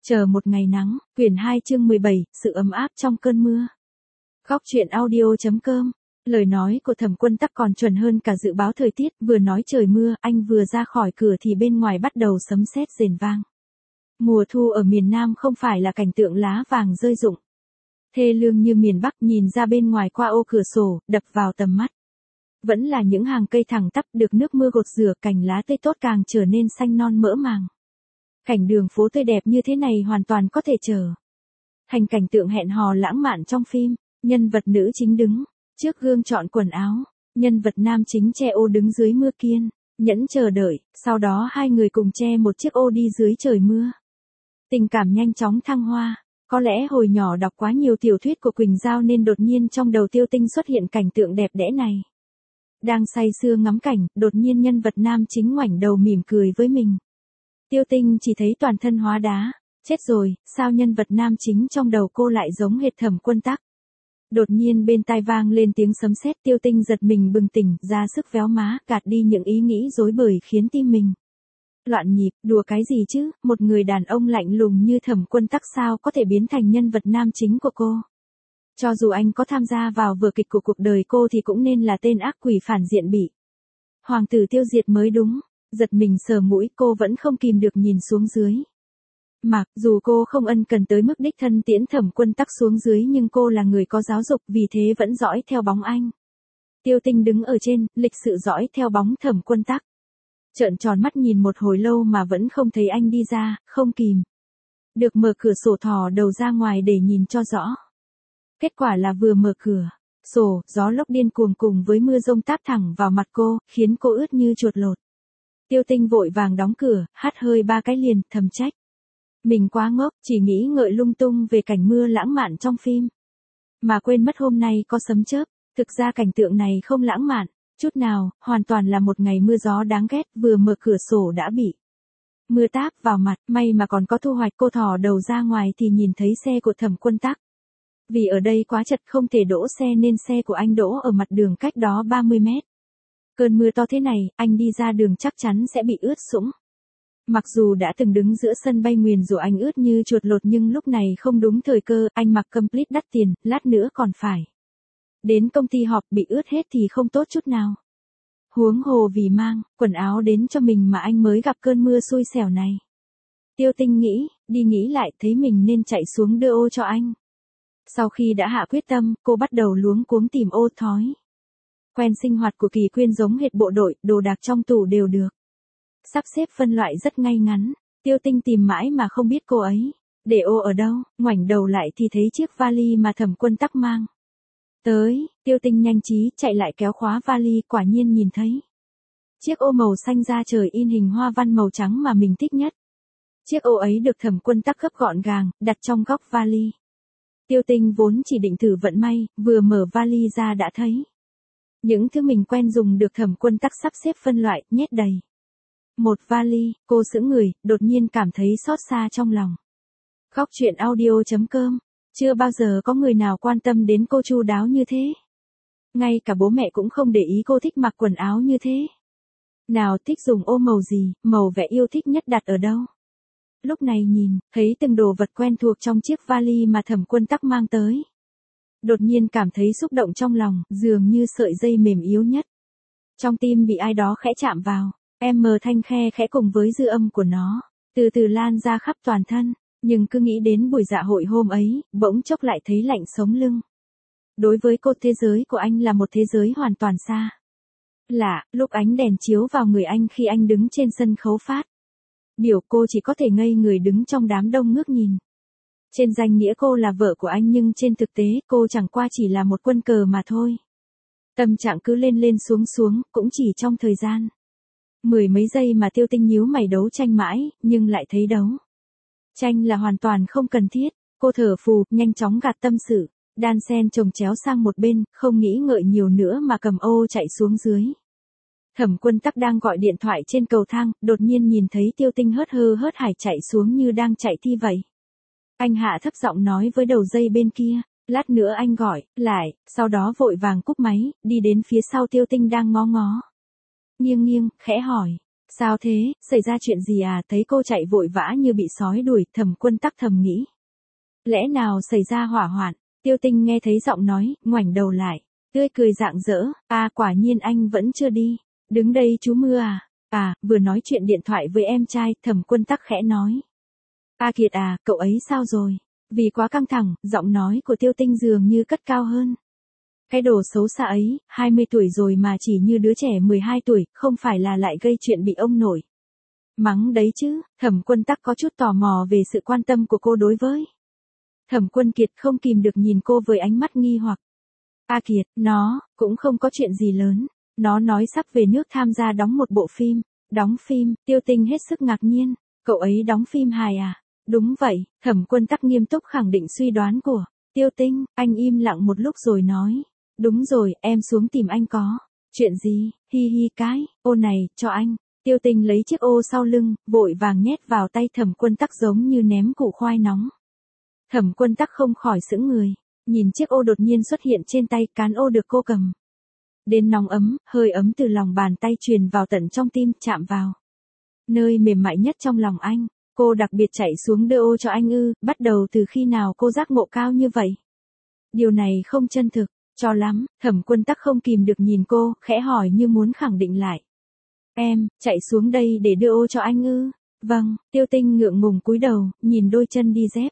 Chờ một ngày nắng, quyển 2 chương 17, sự ấm áp trong cơn mưa. Góc truyện audio.com. Lời nói của Thẩm Quân Tắc còn chuẩn hơn cả dự báo thời tiết, vừa nói trời mưa, anh vừa ra khỏi cửa thì bên ngoài bắt đầu sấm sét rền vang. Mùa thu ở miền Nam không phải là cảnh tượng lá vàng rơi rụng. Thê lương như miền Bắc, nhìn ra bên ngoài qua ô cửa sổ, đập vào tầm mắt. Vẫn là những hàng cây thẳng tắp được nước mưa gột rửa, cành lá tươi tốt càng trở nên xanh non mỡ màng. Cảnh đường phố tươi đẹp như thế này hoàn toàn có thể trở thành cảnh tượng hẹn hò lãng mạn trong phim. Nhân vật nữ chính đứng trước gương chọn quần áo, nhân vật nam chính che ô đứng dưới mưa kiên nhẫn chờ đợi, sau đó hai người cùng che một chiếc ô đi dưới trời mưa. Tình cảm nhanh chóng thăng hoa. Có lẽ hồi nhỏ đọc quá nhiều tiểu thuyết của Quỳnh Giao nên đột nhiên trong đầu Tiêu Tinh xuất hiện cảnh tượng đẹp đẽ này. Đang say sưa ngắm cảnh, đột nhiên nhân vật nam chính ngoảnh đầu mỉm cười với mình. Tiêu Tinh chỉ thấy toàn thân hóa đá. Chết rồi, sao nhân vật nam chính trong đầu cô lại giống hệt Thẩm Quân Tắc? Đột nhiên bên tai vang lên tiếng sấm sét, Tiêu Tinh giật mình bừng tỉnh, ra sức véo má, gạt đi những ý nghĩ rối bời khiến tim mình loạn nhịp. Đùa cái gì chứ, một người đàn ông lạnh lùng như Thẩm Quân Tắc sao có thể biến thành nhân vật nam chính của cô? Cho dù anh có tham gia vào vở kịch của cuộc đời cô thì cũng nên là tên ác quỷ phản diện bị hoàng tử tiêu diệt mới đúng. Giật mình sờ mũi, cô vẫn không kìm được nhìn xuống dưới. Mặc dù cô không ân cần tới mức đích thân tiễn Thẩm Quân Tắc xuống dưới nhưng cô là người có giáo dục, vì thế vẫn dõi theo bóng anh. Tiêu Tinh đứng ở trên, lịch sự dõi theo bóng Thẩm Quân Tắc. Trợn tròn mắt nhìn một hồi lâu mà vẫn không thấy anh đi ra, không kìm được mở cửa sổ thò đầu ra ngoài để nhìn cho rõ. Kết quả là vừa mở cửa sổ, gió lốc điên cuồng cùng với mưa rông táp thẳng vào mặt cô, khiến cô ướt như chuột lột. Tiêu Tinh vội vàng đóng cửa, hắt hơi 3 cái liền, thầm trách mình quá ngốc, chỉ nghĩ ngợi lung tung về cảnh mưa lãng mạn trong phim, mà quên mất hôm nay có sấm chớp. Thực ra cảnh tượng này không lãng mạn chút nào, hoàn toàn là một ngày mưa gió đáng ghét. Vừa mở cửa sổ đã bị mưa táp vào mặt, may mà còn có thu hoạch. Cô thò đầu ra ngoài thì nhìn thấy xe của Thẩm Quân Tắc. Vì ở đây quá chật không thể đỗ xe nên xe của anh đỗ ở mặt đường cách đó 30 mét. Cơn mưa to thế này, anh đi ra đường chắc chắn sẽ bị ướt sũng. Mặc dù đã từng đứng giữa sân bay nguyền rủa anh ướt như chuột lột nhưng lúc này không đúng thời cơ, anh mặc complete đắt tiền, lát nữa còn phải đến công ty họp, bị ướt hết thì không tốt chút nào. Huống hồ vì mang quần áo đến cho mình mà anh mới gặp cơn mưa xui xẻo này. Tiêu Tinh nghĩ, đi nghĩ lại thấy mình nên chạy xuống đưa ô cho anh. Sau khi đã hạ quyết tâm, cô bắt đầu luống cuống tìm ô. Thói quen sinh hoạt của Kỳ Quyên giống hệt bộ đội, đồ đạc trong tủ đều được sắp xếp phân loại rất ngay ngắn. Tiêu Tinh tìm mãi mà không biết cô ấy để ô ở đâu, ngoảnh đầu lại thì thấy chiếc vali mà Thẩm Quân Tắc mang tới. Tiêu Tinh nhanh trí chạy lại kéo khóa vali, quả nhiên nhìn thấy chiếc ô màu xanh da trời in hình hoa văn màu trắng mà mình thích nhất. Chiếc ô ấy được Thẩm Quân Tắc gấp gọn gàng, đặt trong góc vali. Tiêu Tinh vốn chỉ định thử vận may, vừa mở vali ra đã thấy những thứ mình quen dùng được Thẩm Quân Tắc sắp xếp phân loại, nhét đầy một vali. Cô sững người, đột nhiên cảm thấy xót xa trong lòng. Góc truyện audio.com. Chưa bao giờ có người nào quan tâm đến cô chu đáo như thế. Ngay cả bố mẹ cũng không để ý cô thích mặc quần áo như thế nào, thích dùng ô màu gì, màu vẽ yêu thích nhất đặt ở đâu. Lúc này nhìn thấy từng đồ vật quen thuộc trong chiếc vali mà Thẩm Quân Tắc mang tới, đột nhiên cảm thấy xúc động trong lòng, dường như sợi dây mềm yếu nhất trong tim bị ai đó khẽ chạm vào. Thanh khe khẽ cùng với dư âm của nó từ từ lan ra khắp toàn thân. Nhưng cứ nghĩ đến buổi dạ hội hôm ấy, bỗng chốc lại thấy lạnh sống lưng. Đối với cô, thế giới của anh là một thế giới hoàn toàn xa lạ. Lúc ánh đèn chiếu vào người anh khi anh đứng trên sân khấu phát biểu, cô chỉ có thể ngây người đứng trong đám đông ngước nhìn. Trên danh nghĩa cô là vợ của anh nhưng trên thực tế cô chẳng qua chỉ là một quân cờ mà thôi. Tâm trạng cứ lên lên xuống xuống, cũng chỉ trong thời gian mười mấy giây mà Tiêu Tinh nhíu mày đấu tranh mãi, nhưng lại thấy đấu tranh là hoàn toàn không cần thiết. Cô thở phù, nhanh chóng gạt tâm sự, đan sen chồng chéo sang một bên, không nghĩ ngợi nhiều nữa mà cầm ô chạy xuống dưới. Thẩm Quân Tắc đang gọi điện thoại trên cầu thang, đột nhiên nhìn thấy Tiêu Tinh hớt hơ hớt hải chạy xuống như đang chạy thi vậy. Anh hạ thấp giọng nói với đầu dây bên kia, lát nữa anh gọi lại, sau đó vội vàng cúp máy, đi đến phía sau Tiêu Tinh đang ngó ngó nghiêng nghiêng, khẽ hỏi, Sao thế, xảy ra chuyện gì à? Thấy cô chạy vội vã như bị sói đuổi, Thẩm Quân Tắc thầm nghĩ. Lẽ nào xảy ra hỏa hoạn? Tiêu Tinh nghe thấy giọng nói, ngoảnh đầu lại, tươi cười rạng rỡ, quả nhiên anh vẫn chưa đi. Đứng đây chú Mưa à? Vừa nói chuyện điện thoại với em trai, Thẩm Quân Tắc khẽ nói. Kiệt à, cậu ấy sao rồi? Vì quá căng thẳng, giọng nói của Tiêu Tinh dường như cất cao hơn. Cái đồ xấu xa ấy, 20 tuổi rồi mà chỉ như đứa trẻ 12 tuổi, không phải là lại gây chuyện bị ông nội mắng đấy chứ? Thẩm Quân Tắc có chút tò mò về sự quan tâm của cô đối với Thẩm Quân Kiệt, không kìm được nhìn cô với ánh mắt nghi hoặc. Kiệt, nó cũng không có chuyện gì lớn. Nó nói sắp về nước tham gia đóng một bộ phim. Đóng phim? Tiêu Tinh hết sức ngạc nhiên. Cậu ấy đóng phim hài à? Đúng vậy, Thẩm Quân Tắc nghiêm túc khẳng định suy đoán của Tiêu Tinh. Anh im lặng một lúc rồi nói. Đúng rồi, em xuống tìm anh có chuyện gì? Hi hi cái, ô này, cho anh. Tiêu Tinh lấy chiếc ô sau lưng, vội vàng nhét vào tay Thẩm Quân Tắc giống như ném củ khoai nóng. Thẩm Quân Tắc không khỏi sững người, nhìn chiếc ô đột nhiên xuất hiện trên tay, cán ô được cô cầm đến nóng ấm, hơi ấm từ lòng bàn tay truyền vào tận trong tim, chạm vào nơi mềm mại nhất trong lòng anh. Cô đặc biệt chạy xuống đưa ô cho anh ư? Bắt đầu từ khi nào cô giác ngộ cao như vậy? Điều này không chân thực cho lắm. Thẩm Quân Tắc không kìm được nhìn cô, khẽ hỏi như muốn khẳng định lại. Em chạy xuống đây để đưa ô cho anh ư? Vâng. Tiêu Tinh ngượng ngùng cúi đầu, nhìn đôi chân đi dép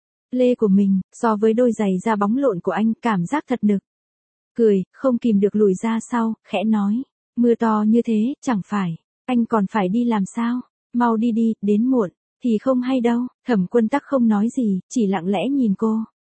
lê của mình, so với đôi giày da bóng lộn của anh, cảm giác thật nực cười, không kìm được lùi ra sau, khẽ nói. Mưa to như thế, chẳng phải anh còn phải đi làm sao? Mau đi đi, đến muộn thì không hay đâu. Thẩm Quân Tắc không nói gì, chỉ lặng lẽ nhìn cô.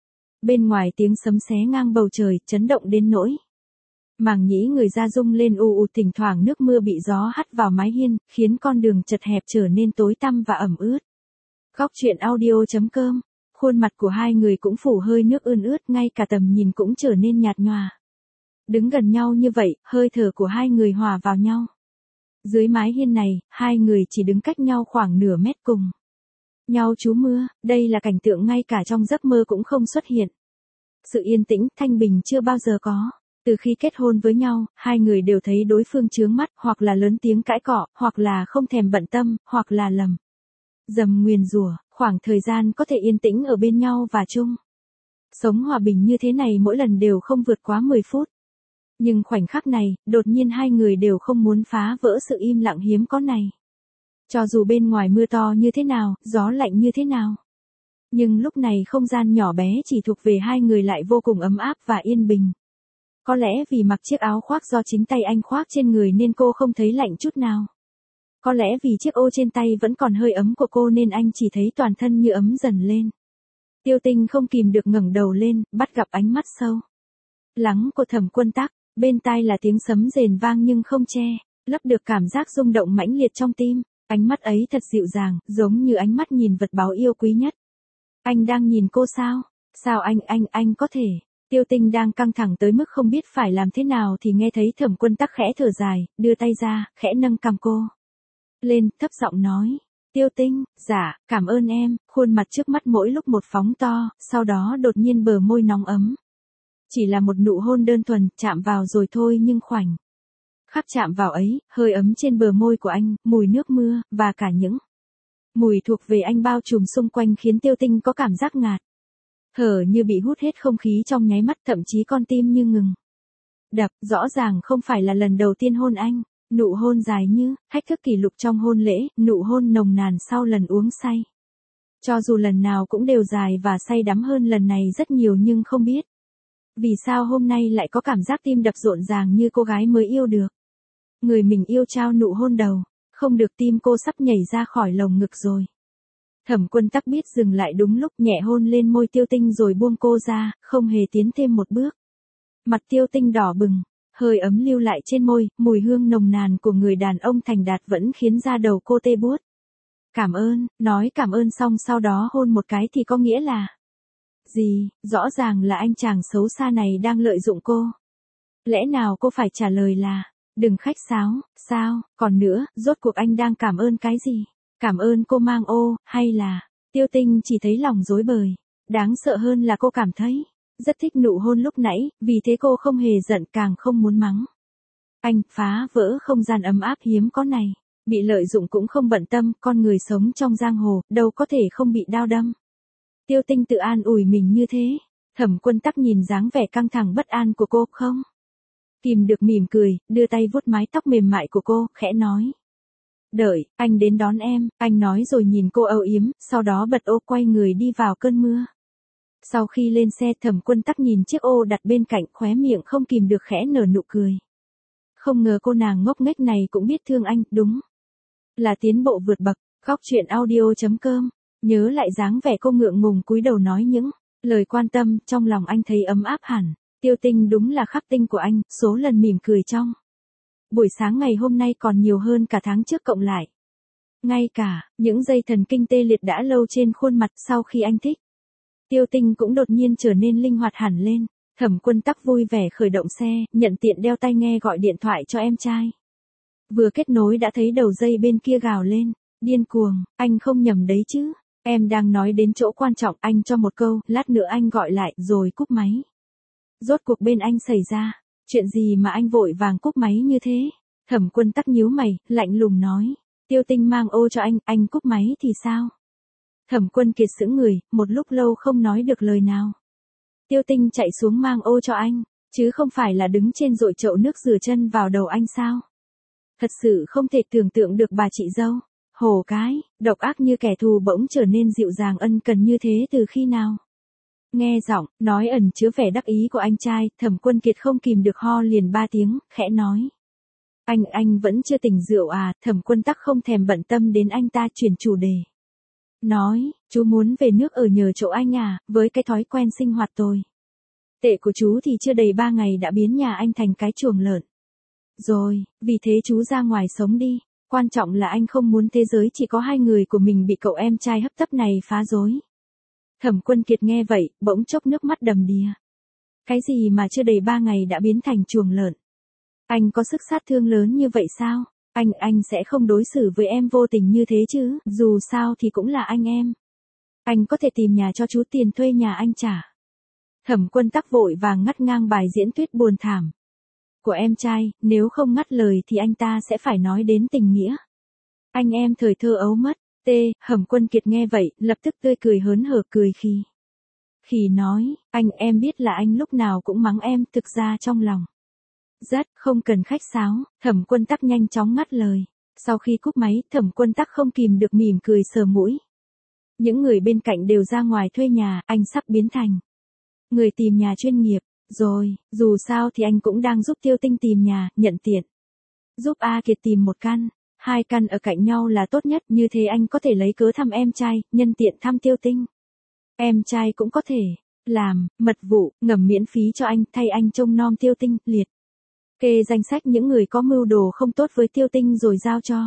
Bên ngoài tiếng sấm xé ngang bầu trời, chấn động đến nỗi màng nhĩ người ra rung lên ù ù, thỉnh thoảng nước mưa bị gió hắt vào mái hiên, khiến con đường chật hẹp trở nên tối tăm và ẩm ướt. Góc truyện audio.com. Khuôn mặt của hai người cũng phủ hơi nước ươn ướt, ngay cả tầm nhìn cũng trở nên nhạt nhòa. Đứng gần nhau như vậy, hơi thở của hai người hòa vào nhau. Dưới mái hiên này, hai người chỉ đứng cách nhau khoảng nửa mét cùng nhau trú mưa. Đây là cảnh tượng ngay cả trong giấc mơ cũng không xuất hiện. Sự yên tĩnh, thanh bình chưa bao giờ có. Từ khi kết hôn với nhau, hai người đều thấy đối phương chướng mắt, hoặc là lớn tiếng cãi cọ, hoặc là không thèm bận tâm, hoặc là lầm dầm nguyền rủa. Khoảng thời gian có thể yên tĩnh ở bên nhau và chung sống hòa bình như thế này mỗi lần đều không vượt quá 10 phút. Nhưng khoảnh khắc này, đột nhiên hai người đều không muốn phá vỡ sự im lặng hiếm có này. Cho dù bên ngoài mưa to như thế nào, gió lạnh như thế nào. Nhưng lúc này không gian nhỏ bé chỉ thuộc về hai người lại vô cùng ấm áp và yên bình. Có lẽ vì mặc chiếc áo khoác do chính tay anh khoác trên người nên cô không thấy lạnh chút nào. Có lẽ vì chiếc ô trên tay vẫn còn hơi ấm của cô nên anh chỉ thấy toàn thân như ấm dần lên. Tiêu Tinh không kìm được ngẩng đầu lên, bắt gặp ánh mắt sâu lắng của Thẩm Quân Tắc. Bên tai là tiếng sấm rền vang nhưng không che lấp được cảm giác rung động mãnh liệt trong tim. Ánh mắt ấy thật dịu dàng, giống như ánh mắt nhìn vật báu yêu quý nhất. Anh đang nhìn cô sao? Sao anh có thể? Tiêu Tinh đang căng thẳng tới mức không biết phải làm thế nào thì nghe thấy Thẩm Quân Tắc khẽ thở dài, đưa tay ra, khẽ nâng cằm cô lên, thấp giọng nói. Tiêu Tinh, dạ, cảm ơn em. Khuôn mặt trước mắt mỗi lúc một phóng to, sau đó đột nhiên bờ môi nóng ấm. Chỉ là một nụ hôn đơn thuần, chạm vào rồi thôi nhưng khoảnh khắc chạm vào ấy, hơi ấm trên bờ môi của anh, mùi nước mưa, và cả những mùi thuộc về anh bao trùm xung quanh khiến Tiêu Tinh có cảm giác ngạt thở như bị hút hết không khí trong nháy mắt, thậm chí con tim như ngừng đập. Rõ ràng không phải là lần đầu tiên hôn anh. Nụ hôn dài như thách thức kỷ lục trong hôn lễ, nụ hôn nồng nàn sau lần uống say. Cho dù lần nào cũng đều dài và say đắm hơn lần này rất nhiều nhưng không biết vì sao hôm nay lại có cảm giác tim đập rộn ràng như cô gái mới yêu được người mình yêu trao nụ hôn đầu. Không được, tim cô sắp nhảy ra khỏi lồng ngực rồi. Thẩm Quân Tắc biết dừng lại đúng lúc, nhẹ hôn lên môi Tiêu Tinh rồi buông cô ra, không hề tiến thêm một bước. Mặt Tiêu Tinh đỏ bừng, hơi ấm lưu lại trên môi, mùi hương nồng nàn của người đàn ông thành đạt vẫn khiến da đầu cô tê buốt. Cảm ơn, nói cảm ơn xong sau đó hôn một cái thì có nghĩa là gì? Rõ ràng là anh chàng xấu xa này đang lợi dụng cô. Lẽ nào cô phải trả lời là đừng khách sáo, sao? Còn nữa, rốt cuộc anh đang cảm ơn cái gì? Cảm ơn cô mang ô, hay là Tiêu Tinh chỉ thấy lòng rối bời. Đáng sợ hơn là cô cảm thấy rất thích nụ hôn lúc nãy, vì thế cô không hề giận, càng không muốn mắng anh, phá vỡ không gian ấm áp hiếm có này. Bị lợi dụng cũng không bận tâm, con người sống trong giang hồ, đâu có thể không bị đao đâm. Tiêu Tinh tự an ủi mình như thế. Thẩm Quân Tắc nhìn dáng vẻ căng thẳng bất an của cô không kìm được mỉm cười, đưa tay vuốt mái tóc mềm mại của cô, khẽ nói. Đợi, anh đến đón em, anh nói rồi nhìn cô âu yếm, sau đó bật ô quay người đi vào cơn mưa. Sau khi lên xe Thẩm Quân Tắc nhìn chiếc ô đặt bên cạnh, khóe miệng không kìm được khẽ nở nụ cười. Không ngờ cô nàng ngốc nghếch này cũng biết thương anh, đúng là tiến bộ vượt bậc. Góc truyện audio.com. Nhớ lại dáng vẻ cô ngượng ngùng cúi đầu nói những lời quan tâm, trong lòng anh thấy ấm áp hẳn. Tiêu Tinh đúng là khắc tinh của anh, số lần mỉm cười trong buổi sáng ngày hôm nay còn nhiều hơn cả tháng trước cộng lại. Ngay cả những dây thần kinh tê liệt đã lâu trên khuôn mặt sau khi anh thích, Tiêu Tinh cũng đột nhiên trở nên linh hoạt hẳn lên. Thẩm Quân Tắc vui vẻ khởi động xe, nhận tiện đeo tai nghe gọi điện thoại cho em trai. Vừa kết nối đã thấy đầu dây bên kia gào lên. Điên cuồng, anh không nhầm đấy chứ. Em đang nói đến chỗ quan trọng, anh cho một câu, lát nữa anh gọi lại, rồi cúp máy. Rốt cuộc bên anh xảy ra chuyện gì mà anh vội vàng cúp máy như thế? Thẩm Quân Tắc nhíu mày, lạnh lùng nói. Tiêu Tinh mang ô cho anh cúp máy thì sao? Thẩm Quân Kiệt sững người, một lúc lâu không nói được lời nào. Tiêu Tinh chạy xuống mang ô cho anh, chứ không phải là đứng trên dội chậu nước rửa chân vào đầu anh sao? Thật sự không thể tưởng tượng được bà chị dâu, hổ cái, độc ác như kẻ thù bỗng trở nên dịu dàng ân cần như thế từ khi nào? Nghe giọng, nói ẩn chứa vẻ đắc ý của anh trai, Thẩm Quân Kiệt không kìm được ho liền 3 tiếng, khẽ nói. Anh vẫn chưa tỉnh rượu à? Thẩm Quân Tắc không thèm bận tâm đến anh ta, chuyển chủ đề. Nói, chú muốn về nước ở nhờ chỗ anh à, với cái thói quen sinh hoạt tồi tệ của chú thì chưa đầy 3 ngày đã biến nhà anh thành cái chuồng lợn. Rồi, vì thế chú ra ngoài sống đi, quan trọng là anh không muốn thế giới chỉ có hai người của mình bị cậu em trai hấp tấp này phá rối. Thẩm Quân Kiệt nghe vậy, bỗng chốc nước mắt đầm đìa. Cái gì mà chưa đầy 3 ngày đã biến thành chuồng lợn? Anh có sức sát thương lớn như vậy sao? Anh sẽ không đối xử với em vô tình như thế chứ, dù sao thì cũng là anh em. Anh có thể tìm nhà cho chú, tiền thuê nhà anh trả. Thẩm Quân Tắc vội vàng ngắt ngang bài diễn thuyết buồn thảm của em trai, nếu không ngắt lời thì anh ta sẽ phải nói đến tình nghĩa. Anh em thời thơ ấu mất. Thẩm Quân Kiệt nghe vậy, lập tức tươi cười hớn hở cười khi nói, em biết là anh lúc nào cũng mắng em, thực ra trong lòng rất không cần khách sáo. Thẩm Quân Tắc nhanh chóng ngắt lời. Sau khi cúp máy, Thẩm Quân Tắc không kìm được mỉm cười sờ mũi. Những người bên cạnh đều ra ngoài thuê nhà, anh sắp biến thành người tìm nhà chuyên nghiệp. Rồi, dù sao thì anh cũng đang giúp Tiêu Tinh tìm nhà, nhận tiện giúp A Kiệt tìm một căn, 2 căn ở cạnh nhau là tốt nhất, như thế anh có thể lấy cớ thăm em trai, nhân tiện thăm Tiêu Tinh. Em trai cũng có thể làm mật vụ, ngầm miễn phí cho anh, thay anh trông nom Tiêu Tinh, liệt kê danh sách những người có mưu đồ không tốt với Tiêu Tinh rồi giao cho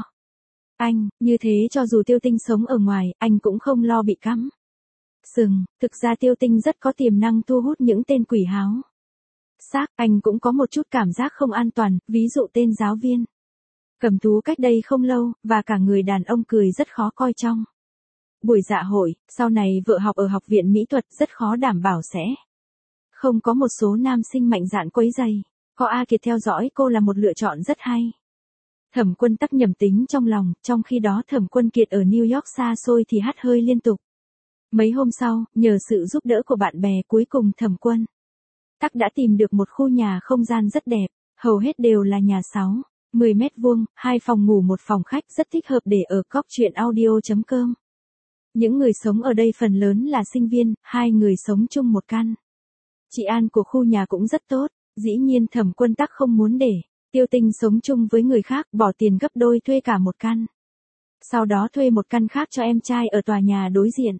anh, như thế cho dù Tiêu Tinh sống ở ngoài, anh cũng không lo bị cắm sừng. Thực ra Tiêu Tinh rất có tiềm năng thu hút những tên quỷ háo xác, anh cũng có một chút cảm giác không an toàn, ví dụ tên giáo viên Cẩm Tú cách đây không lâu, và cả người đàn ông cười rất khó coi trong buổi dạ hội, sau này vợ học ở học viện mỹ thuật, rất khó đảm bảo sẽ không có một số nam sinh mạnh dạn quấy rầy. Có A Kiệt theo dõi cô là một lựa chọn rất hay. Thẩm Quân Tắc nhầm tính trong lòng, trong khi đó Thẩm Quân Kiệt ở New York xa xôi thì hắt hơi liên tục. Mấy hôm sau, nhờ sự giúp đỡ của bạn bè, cuối cùng Thẩm Quân Tắc đã tìm được một khu nhà không gian rất đẹp, hầu hết đều là nhà 10 mét vuông, 2 phòng ngủ 1 phòng khách, rất thích hợp để ở. Góc truyện audio.com. Những người sống ở đây phần lớn là sinh viên, 2 người sống chung một căn. Trị an của khu nhà cũng rất tốt, dĩ nhiên Thẩm Quân Tắc không muốn để Tiêu Tinh sống chung với người khác, bỏ tiền gấp đôi thuê cả một căn. Sau đó thuê một căn khác cho em trai ở tòa nhà đối diện.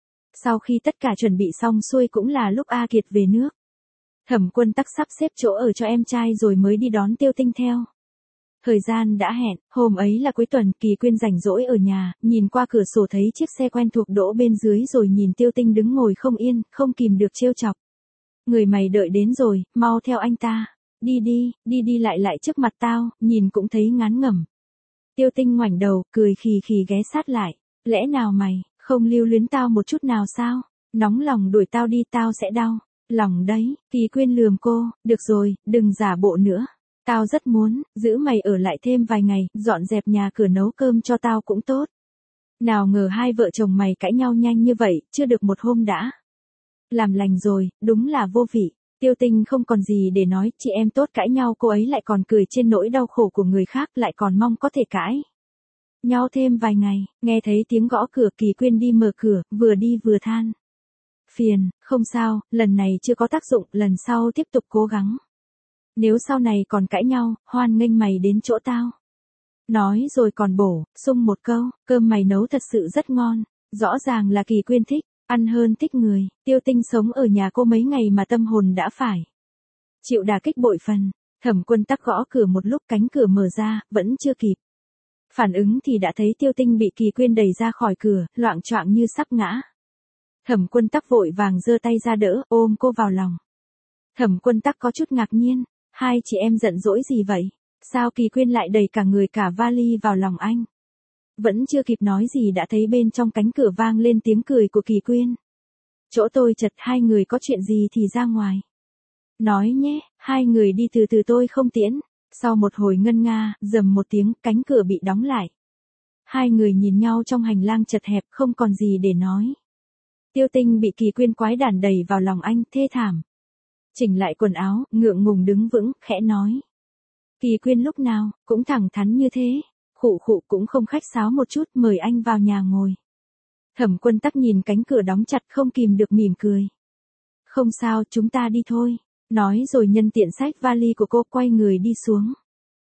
Sau khi tất cả chuẩn bị xong xuôi cũng là lúc A Kiệt về nước. Thẩm Quân Tắc sắp xếp chỗ ở cho em trai rồi mới đi đón Tiêu Tinh theo thời gian đã hẹn. Hôm ấy là cuối tuần, Kỳ Quyên rảnh rỗi ở nhà, nhìn qua cửa sổ thấy chiếc xe quen thuộc đỗ bên dưới rồi nhìn Tiêu Tinh đứng ngồi không yên, không kìm được trêu chọc. Người mày đợi đến rồi, mau theo anh ta. Đi lại trước mặt tao, nhìn cũng thấy ngán ngẩm. Tiêu Tinh ngoảnh đầu, cười khì ghé sát lại. Lẽ nào mày không lưu luyến tao một chút nào sao? Nóng lòng đuổi tao đi, tao sẽ đau lòng đấy. Kỳ Quyên lườm cô, được rồi, đừng giả bộ nữa. Tao rất muốn, giữ mày ở lại thêm vài ngày, dọn dẹp nhà cửa nấu cơm cho tao cũng tốt. Nào ngờ hai vợ chồng mày cãi nhau nhanh như vậy, chưa được một hôm đã làm lành rồi, đúng là vô vị. Tiêu Tinh không còn gì để nói, chị em tốt cãi nhau cô ấy lại còn cười trên nỗi đau khổ của người khác, lại còn mong có thể cãi nhau thêm vài ngày. Nghe thấy tiếng gõ cửa, Kỳ Quyên đi mở cửa, vừa đi vừa than phiền. Không sao, lần này chưa có tác dụng, lần sau tiếp tục cố gắng. Nếu sau này còn cãi nhau, hoan nghênh mày đến chỗ tao. Nói rồi còn bổ sung một câu, cơm mày nấu thật sự rất ngon. Rõ ràng là Kỳ Quyên thích ăn hơn thích người. Tiêu Tinh sống ở nhà cô mấy ngày mà tâm hồn đã phải chịu đả kích bội phần. Thẩm Quân Tắc gõ cửa một lúc, cánh cửa mở ra, vẫn chưa kịp phản ứng thì đã thấy Tiêu Tinh bị Kỳ Quyên đẩy ra khỏi cửa, loạng choạng như sắp ngã. Thẩm Quân Tắc vội vàng giơ tay ra đỡ, ôm cô vào lòng. Thẩm Quân Tắc có chút ngạc nhiên, hai chị em giận dỗi gì vậy? Sao Kỳ Quyên lại đẩy cả người cả vali vào lòng anh? Vẫn chưa kịp nói gì đã thấy bên trong cánh cửa vang lên tiếng cười của Kỳ Quyên. Chỗ tôi chật, hai người có chuyện gì thì ra ngoài nói nhé, hai người đi từ từ tôi không tiễn. Sau một hồi ngân nga, rầm một tiếng, cánh cửa bị đóng lại. Hai người nhìn nhau trong hành lang chật hẹp, không còn gì để nói. Tiêu Tinh bị Kỳ Quyên quái đản đẩy vào lòng anh, thê thảm. Chỉnh lại quần áo, ngượng ngùng đứng vững, khẽ nói. Kỳ Quyên lúc nào cũng thẳng thắn như thế, khụ khụ cũng không khách sáo một chút, mời anh vào nhà ngồi. Thẩm Quân Tắc nhìn cánh cửa đóng chặt không kìm được mỉm cười. Không sao, chúng ta đi thôi. Nói rồi nhân tiện xách vali của cô quay người đi xuống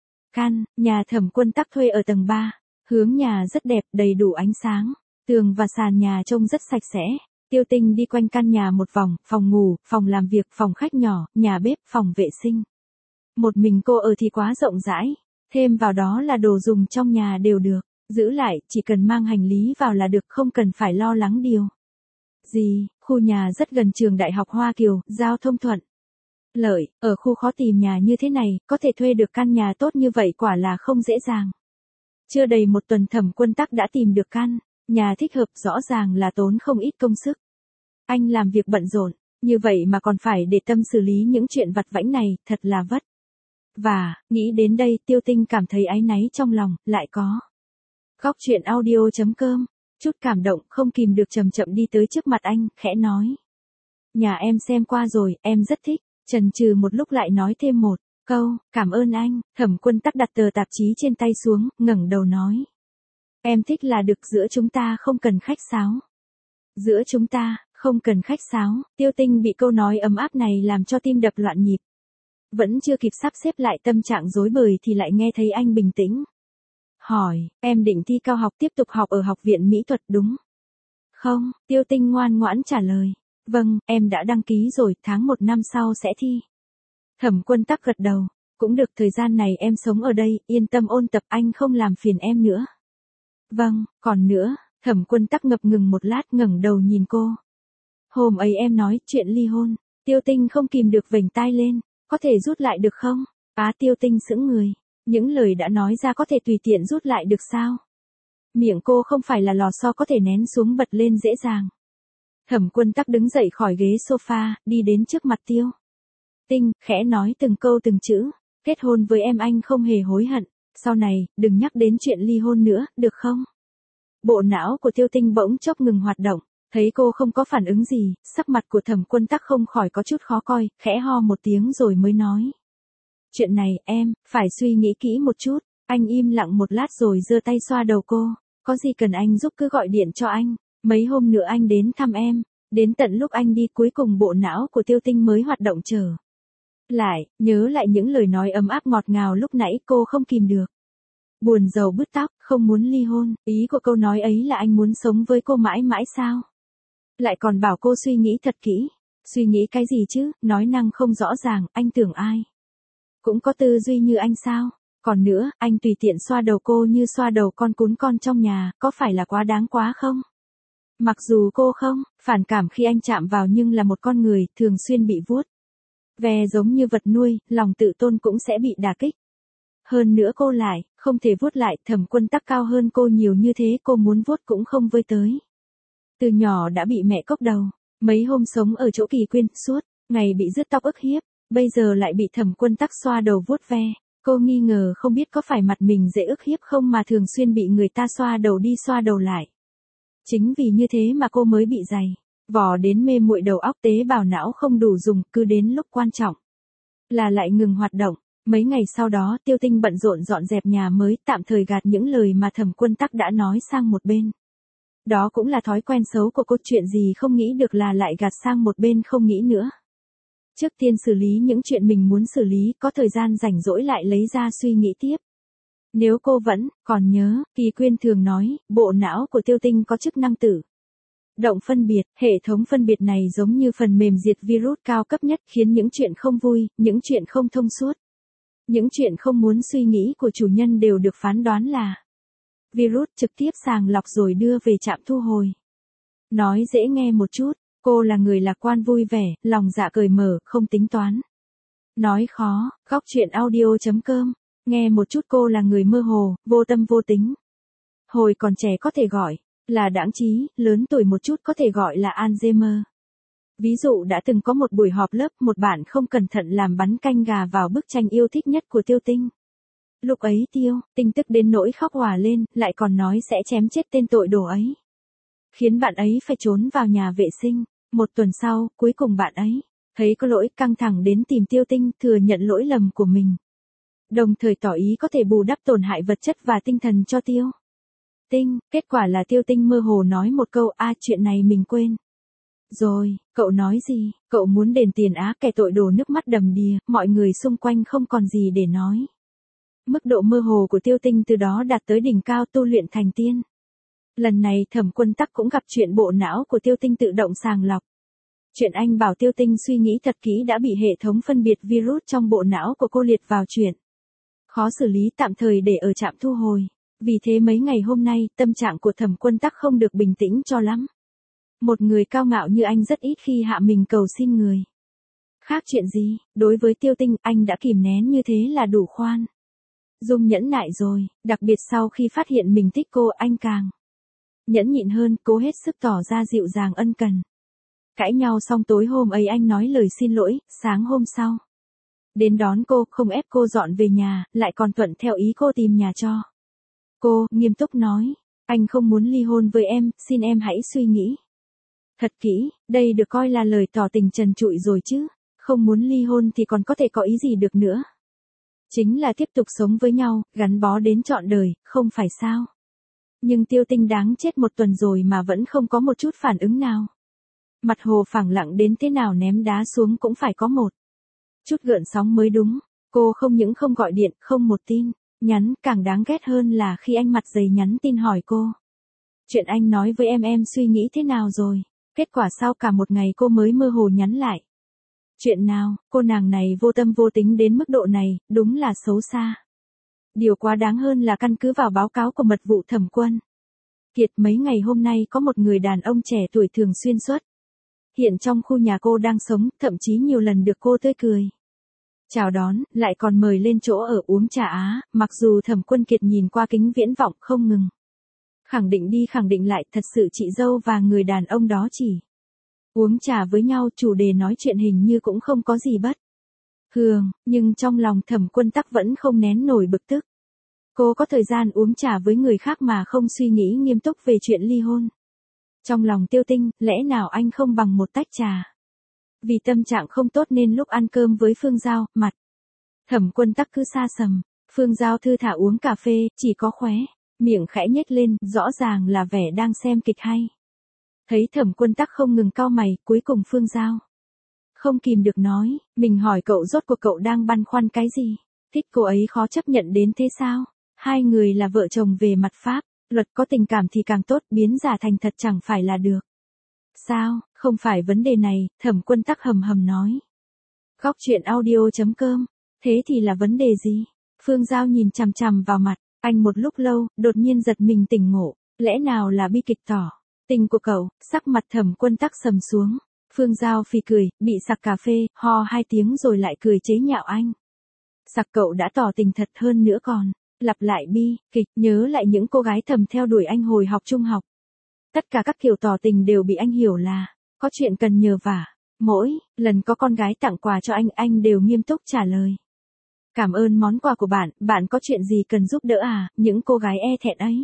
căn nhà Thẩm Quân Tắc thuê ở tầng 3. Hướng nhà rất đẹp, đầy đủ ánh sáng. Tường và sàn nhà trông rất sạch sẽ. Tiêu Tinh đi quanh căn nhà một vòng, phòng ngủ, phòng làm việc, phòng khách nhỏ, nhà bếp, phòng vệ sinh. Một mình cô ở thì quá rộng rãi. Thêm vào đó là đồ dùng trong nhà đều được giữ lại, chỉ cần mang hành lý vào là được, không cần phải lo lắng điều gì. Khu nhà rất gần trường Đại học Hoa Kiều, giao thông thuận lợi. Ở khu khó tìm nhà như thế này, có thể thuê được căn nhà tốt như vậy quả là không dễ dàng. Chưa đầy một tuần Thẩm Quân Tắc đã tìm được căn nhà thích hợp, rõ ràng là tốn không ít công sức. Anh làm việc bận rộn, như vậy mà còn phải để tâm xử lý những chuyện vặt vãnh này, thật là vất vả. Nghĩ đến đây, Tiêu Tinh cảm thấy áy náy trong lòng, lại có góc chuyện audio.com, chút cảm động, không kìm được chậm chậm đi tới trước mặt anh, khẽ nói. Nhà em xem qua rồi, em rất thích. Chần chừ một lúc lại nói thêm một câu, cảm ơn anh. Thẩm Quân Tắc đặt tờ tạp chí trên tay xuống, ngẩng đầu nói. Em thích là được, giữa chúng ta không cần khách sáo. Giữa chúng ta, không cần khách sáo. Tiêu Tinh bị câu nói ấm áp này làm cho tim đập loạn nhịp. Vẫn chưa kịp sắp xếp lại tâm trạng rối bời thì lại nghe thấy anh bình tĩnh hỏi, em định thi cao học, tiếp tục học ở học viện mỹ thuật đúng không? Tiêu Tinh ngoan ngoãn trả lời. Vâng, em đã đăng ký rồi, tháng 1 năm sau sẽ thi. Thẩm Quân Tắc gật đầu. Cũng được, thời gian này em sống ở đây, yên tâm ôn tập, anh không làm phiền em nữa. Vâng, còn nữa, Thẩm Quân Tắc ngập ngừng một lát, ngẩng đầu nhìn cô. Hôm ấy em nói chuyện ly hôn. Tiêu Tinh không kìm được vểnh tai lên. Có thể rút lại được không? Tiêu Tinh sững người. Những lời đã nói ra có thể tùy tiện rút lại được sao? Miệng cô không phải là lò xo có thể nén xuống bật lên dễ dàng. Thẩm Quân Tắc đứng dậy khỏi ghế sofa, đi đến trước mặt Tiêu Tinh, khẽ nói từng câu từng chữ. Kết hôn với em anh không hề hối hận. Sau này, đừng nhắc đến chuyện ly hôn nữa, được không? Bộ não của Tiêu Tinh bỗng chốc ngừng hoạt động. Thấy cô không có phản ứng gì, sắc mặt của Thẩm Quân Tắc không khỏi có chút khó coi, khẽ ho một tiếng rồi mới nói. Chuyện này, em, phải suy nghĩ kỹ một chút. Anh im lặng một lát rồi giơ tay xoa đầu cô. Có gì cần anh giúp cứ gọi điện cho anh. Mấy hôm nữa anh đến thăm em. Đến tận lúc anh đi cuối cùng bộ não của Tiêu Tinh mới hoạt động trở lại, nhớ lại những lời nói ấm áp ngọt ngào lúc nãy, cô không kìm được buồn rầu bứt tóc, không muốn ly hôn. Ý của câu nói ấy là anh muốn sống với cô mãi mãi sao? Lại còn bảo cô suy nghĩ thật kỹ. Suy nghĩ cái gì chứ, nói năng không rõ ràng, anh tưởng ai cũng có tư duy như anh sao? Còn nữa, anh tùy tiện xoa đầu cô như xoa đầu con cún con trong nhà, có phải là quá đáng quá không? Mặc dù cô không phản cảm khi anh chạm vào, nhưng là một con người thường xuyên bị vuốt ve giống như vật nuôi, lòng tự tôn cũng sẽ bị đả kích. Hơn nữa cô lại không thể vuốt lại. Thẩm Quân Tắc cao hơn cô nhiều như thế, cô muốn vuốt cũng không với tới. Từ nhỏ đã bị mẹ cốc đầu, mấy hôm sống ở chỗ Kỳ Quyên, suốt ngày bị rứt tóc ức hiếp, bây giờ lại bị Thẩm Quân Tắc xoa đầu vuốt ve. Cô nghi ngờ không biết có phải mặt mình dễ ức hiếp không mà thường xuyên bị người ta xoa đầu đi xoa đầu lại. Chính vì như thế mà cô mới bị dày vò đến mê muội đầu óc, tế bào não không đủ dùng, cứ đến lúc quan trọng là lại ngừng hoạt động. Mấy ngày sau đó Tiêu Tinh bận rộn dọn dẹp nhà mới, tạm thời gạt những lời mà Thẩm Quân Tắc đã nói sang một bên. Đó cũng là thói quen xấu của cô, chuyện gì không nghĩ được là lại gạt sang một bên không nghĩ nữa. Trước tiên xử lý những chuyện mình muốn xử lý, có thời gian rảnh rỗi lại lấy ra suy nghĩ tiếp. Nếu cô vẫn còn nhớ, Kỳ Quyên thường nói, bộ não của Tiêu Tinh có chức năng tự động phân biệt, hệ thống phân biệt này giống như phần mềm diệt virus cao cấp nhất, khiến những chuyện không vui, những chuyện không thông suốt, những chuyện không muốn suy nghĩ của chủ nhân đều được phán đoán là virus, trực tiếp sàng lọc rồi đưa về trạm thu hồi. Nói dễ nghe một chút, cô là người lạc quan vui vẻ, lòng dạ cởi mở, không tính toán. Nói khó, góc chuyện audio.com, nghe một chút cô là người mơ hồ, vô tâm vô tính. Hồi còn trẻ có thể gọi là đãng trí, lớn tuổi một chút có thể gọi là Alzheimer. Ví dụ đã từng có một buổi họp lớp, một bạn không cẩn thận làm bắn canh gà vào bức tranh yêu thích nhất của Tiêu Tinh. Lúc ấy Tiêu Tinh tức đến nỗi khóc òa lên, lại còn nói sẽ chém chết tên tội đồ ấy, khiến bạn ấy phải trốn vào nhà vệ sinh. Một tuần sau, cuối cùng bạn ấy thấy có lỗi, căng thẳng đến tìm Tiêu Tinh, thừa nhận lỗi lầm của mình, đồng thời tỏ ý có thể bù đắp tổn hại vật chất và tinh thần cho Tiêu Tinh. Kết quả là Tiêu Tinh mơ hồ nói một câu, chuyện này mình quên rồi. Cậu nói gì? Cậu muốn đền tiền á? Kẻ tội đồ nước mắt đầm đìa, mọi người xung quanh không còn gì để nói. Mức độ mơ hồ của Tiêu Tinh từ đó đạt tới đỉnh cao, tu luyện thành tiên. Lần này Thẩm Quân Tắc cũng gặp chuyện bộ não của Tiêu Tinh tự động sàng lọc. Chuyện anh bảo Tiêu Tinh suy nghĩ thật kỹ đã bị hệ thống phân biệt virus trong bộ não của cô liệt vào chuyện khó xử lý, tạm thời để ở trạm thu hồi. Vì thế mấy ngày hôm nay, tâm trạng của Thẩm Quân Tắc không được bình tĩnh cho lắm. Một người cao ngạo như anh rất ít khi hạ mình cầu xin người khác chuyện gì. Đối với Tiêu Tinh, anh đã kìm nén như thế là đủ khoan dung nhẫn nại rồi. Đặc biệt sau khi phát hiện mình thích cô, anh càng nhẫn nhịn hơn, cố hết sức tỏ ra dịu dàng ân cần. Cãi nhau xong tối hôm ấy anh nói lời xin lỗi, sáng hôm sau đến đón cô, không ép cô dọn về nhà, lại còn thuận theo ý cô tìm nhà cho cô, nghiêm túc nói, anh không muốn ly hôn với em, xin em hãy suy nghĩ thật kỹ. Đây được coi là lời tỏ tình trần trụi rồi chứ. Không muốn ly hôn thì còn có thể có ý gì được nữa. Chính là tiếp tục sống với nhau, gắn bó đến trọn đời, không phải sao? Nhưng Tiêu Tinh đáng chết, một tuần rồi mà vẫn không có một chút phản ứng nào. Mặt hồ phẳng lặng đến thế nào ném đá xuống cũng phải có một chút gợn sóng mới đúng. Cô không những không gọi điện, không một tin nhắn, càng đáng ghét hơn là khi anh mặt dày nhắn tin hỏi cô. Chuyện anh nói với em suy nghĩ thế nào rồi? Kết quả sau cả một ngày cô mới mơ hồ nhắn lại. Chuyện nào? Cô nàng này vô tâm vô tính đến mức độ này, đúng là xấu xa. Điều quá đáng hơn là căn cứ vào báo cáo của mật vụ Thẩm Quân Kiệt, mấy ngày hôm nay có một người đàn ông trẻ tuổi thường xuyên xuất hiện trong khu nhà cô đang sống, thậm chí nhiều lần được cô tươi cười chào đón, lại còn mời lên chỗ ở uống trà á. Mặc dù Thẩm Quân Kiệt nhìn qua kính viễn vọng không ngừng khẳng định đi khẳng định lại, thật sự chị dâu và người đàn ông đó chỉ uống trà với nhau, chủ đề nói chuyện hình như cũng không có gì bất thường, nhưng trong lòng Thẩm Quân Tắc vẫn không nén nổi bực tức. Cô có thời gian uống trà với người khác mà không suy nghĩ nghiêm túc về chuyện ly hôn. Trong lòng Tiêu Tinh, lẽ nào anh không bằng một tách trà? Vì tâm trạng không tốt nên lúc ăn cơm với Phương Giao, mặt Thẩm Quân Tắc cứ xa sầm. Phương Giao thư thả uống cà phê, chỉ có khóe miệng khẽ nhếch lên, rõ ràng là vẻ đang xem kịch hay. Thấy Thẩm Quân Tắc không ngừng cau mày, cuối cùng Phương Giao không kìm được nói, mình hỏi cậu rốt cuộc cậu đang băn khoăn cái gì? Thích cô ấy khó chấp nhận đến thế sao? Hai người là vợ chồng về mặt pháp luật, có tình cảm thì càng tốt, biến giả thành thật chẳng phải là được sao? Không phải vấn đề này, Thẩm Quân Tắc hầm hầm nói. Góc chuyện audio.com, thế thì là vấn đề gì? Phương Giao nhìn chằm chằm vào mặt anh một lúc lâu, đột nhiên giật mình tỉnh ngộ, lẽ nào là bi kịch tỏ tình của cậu? Sắc mặt Thẩm Quân Tắc sầm xuống. Phương Giao phì cười, bị sặc cà phê, ho 2 tiếng rồi lại cười chế nhạo anh. Sặc cậu đã tỏ tình thật hơn nữa còn lặp lại bi kịch, nhớ lại những cô gái thầm theo đuổi anh hồi học trung học. Tất cả các kiểu tỏ tình đều bị anh hiểu là có chuyện cần nhờ vả. Mỗi lần có con gái tặng quà cho anh đều nghiêm túc trả lời. Cảm ơn món quà của bạn, bạn có chuyện gì cần giúp đỡ à, những cô gái e thẹn ấy.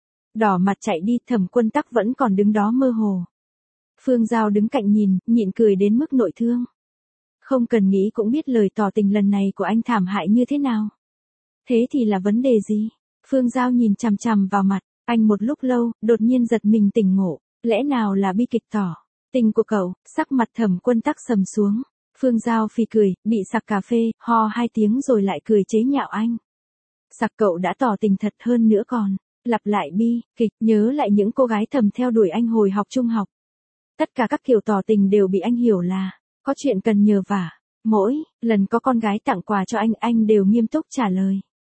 Đỏ mặt chạy đi, Thẩm Quân Tắc vẫn còn đứng đó mơ hồ. Phương Giao đứng cạnh nhìn, nhịn cười đến mức nội thương. Không cần nghĩ cũng biết lời tỏ tình lần này của anh thảm hại như thế nào. Thế thì là vấn đề gì? Phương Giao nhìn chằm chằm vào mặt, anh một lúc lâu, đột nhiên giật mình tỉnh ngộ, lẽ nào là bi kịch tỏ tình của cậu, sắc mặt Thẩm Quân Tắc sầm xuống. Phương Giao phì cười, bị sặc cà phê, ho 2 tiếng rồi lại cười chế nhạo anh. Sặc cậu đã tỏ tình thật hơn nữa còn, lặp lại bi kịch, nhớ lại những cô gái thầm theo đuổi anh hồi học trung học. Tất cả các kiểu tỏ tình đều bị anh hiểu là, có chuyện cần nhờ vả. Mỗi lần có con gái tặng quà cho anh đều nghiêm túc trả lời.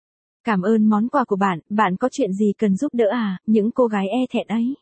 Cảm ơn món quà của bạn, bạn có chuyện gì cần giúp đỡ à, những cô gái e thẹn ấy.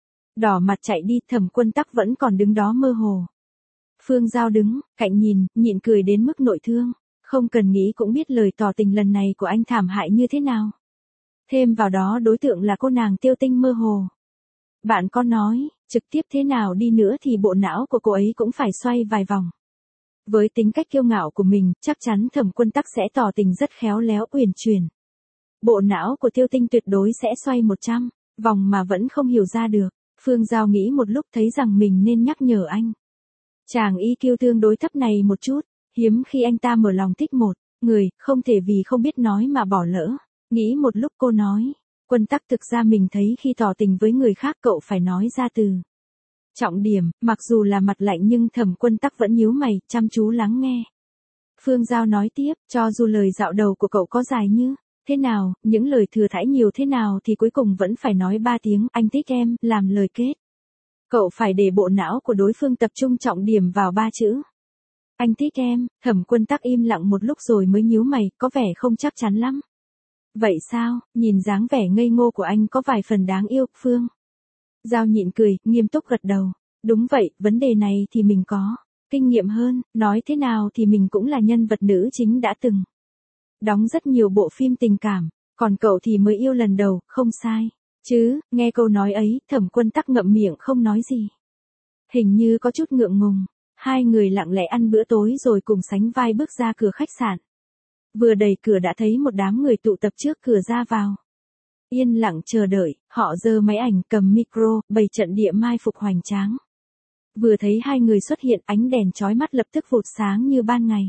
Đỏ mặt chạy đi, Thẩm Quân Tắc vẫn còn đứng đó mơ hồ. Phương Giao đứng, cạnh nhìn, nhịn cười đến mức nội thương. Không cần nghĩ cũng biết lời tỏ tình lần này của anh thảm hại như thế nào. Thêm vào đó đối tượng là cô nàng Tiêu Tinh mơ hồ. Bạn có nói, trực tiếp thế nào đi nữa thì bộ não của cô ấy cũng phải xoay vài vòng. Với tính cách kiêu ngạo của mình, chắc chắn Thẩm Quân Tắc sẽ tỏ tình rất khéo léo uyển chuyển. Bộ não của Tiêu Tinh tuyệt đối sẽ xoay 100 vòng mà vẫn không hiểu ra được. Phương Giao nghĩ một lúc thấy rằng mình nên nhắc nhở anh. Chàng EQ tương đối thấp này một chút, hiếm khi anh ta mở lòng thích một người, không thể vì không biết nói mà bỏ lỡ. Nghĩ một lúc cô nói, Quân Tắc thực ra mình thấy khi tỏ tình với người khác cậu phải nói ra từ trọng điểm, mặc dù là mặt lạnh nhưng Thẩm Quân Tắc vẫn nhíu mày, chăm chú lắng nghe. Phương Giao nói tiếp, cho dù lời dạo đầu của cậu có dài như thế nào, những lời thừa thãi nhiều thế nào thì cuối cùng vẫn phải nói 3 tiếng, anh thích em, làm lời kết. Cậu phải để bộ não của đối phương tập trung trọng điểm vào 3 chữ. Anh thích em, Thẩm Quân Tắc im lặng một lúc rồi mới nhíu mày, có vẻ không chắc chắn lắm. Vậy sao, nhìn dáng vẻ ngây ngô của anh có vài phần đáng yêu, Phương. Giao nhịn cười, nghiêm túc gật đầu. Đúng vậy, vấn đề này thì mình có kinh nghiệm hơn, nói thế nào thì mình cũng là nhân vật nữ chính đã từng đóng rất nhiều bộ phim tình cảm, còn cậu thì mới yêu lần đầu, không sai. Chứ, nghe câu nói ấy, Thẩm Quân Tắc ngậm miệng không nói gì. Hình như có chút ngượng ngùng, hai người lặng lẽ ăn bữa tối rồi cùng sánh vai bước ra cửa khách sạn. Vừa đẩy cửa đã thấy một đám người tụ tập trước cửa ra vào. Yên lặng chờ đợi, họ giơ máy ảnh cầm micro, bày trận địa mai phục hoành tráng. Vừa thấy hai người xuất hiện ánh đèn chói mắt lập tức vụt sáng như ban ngày.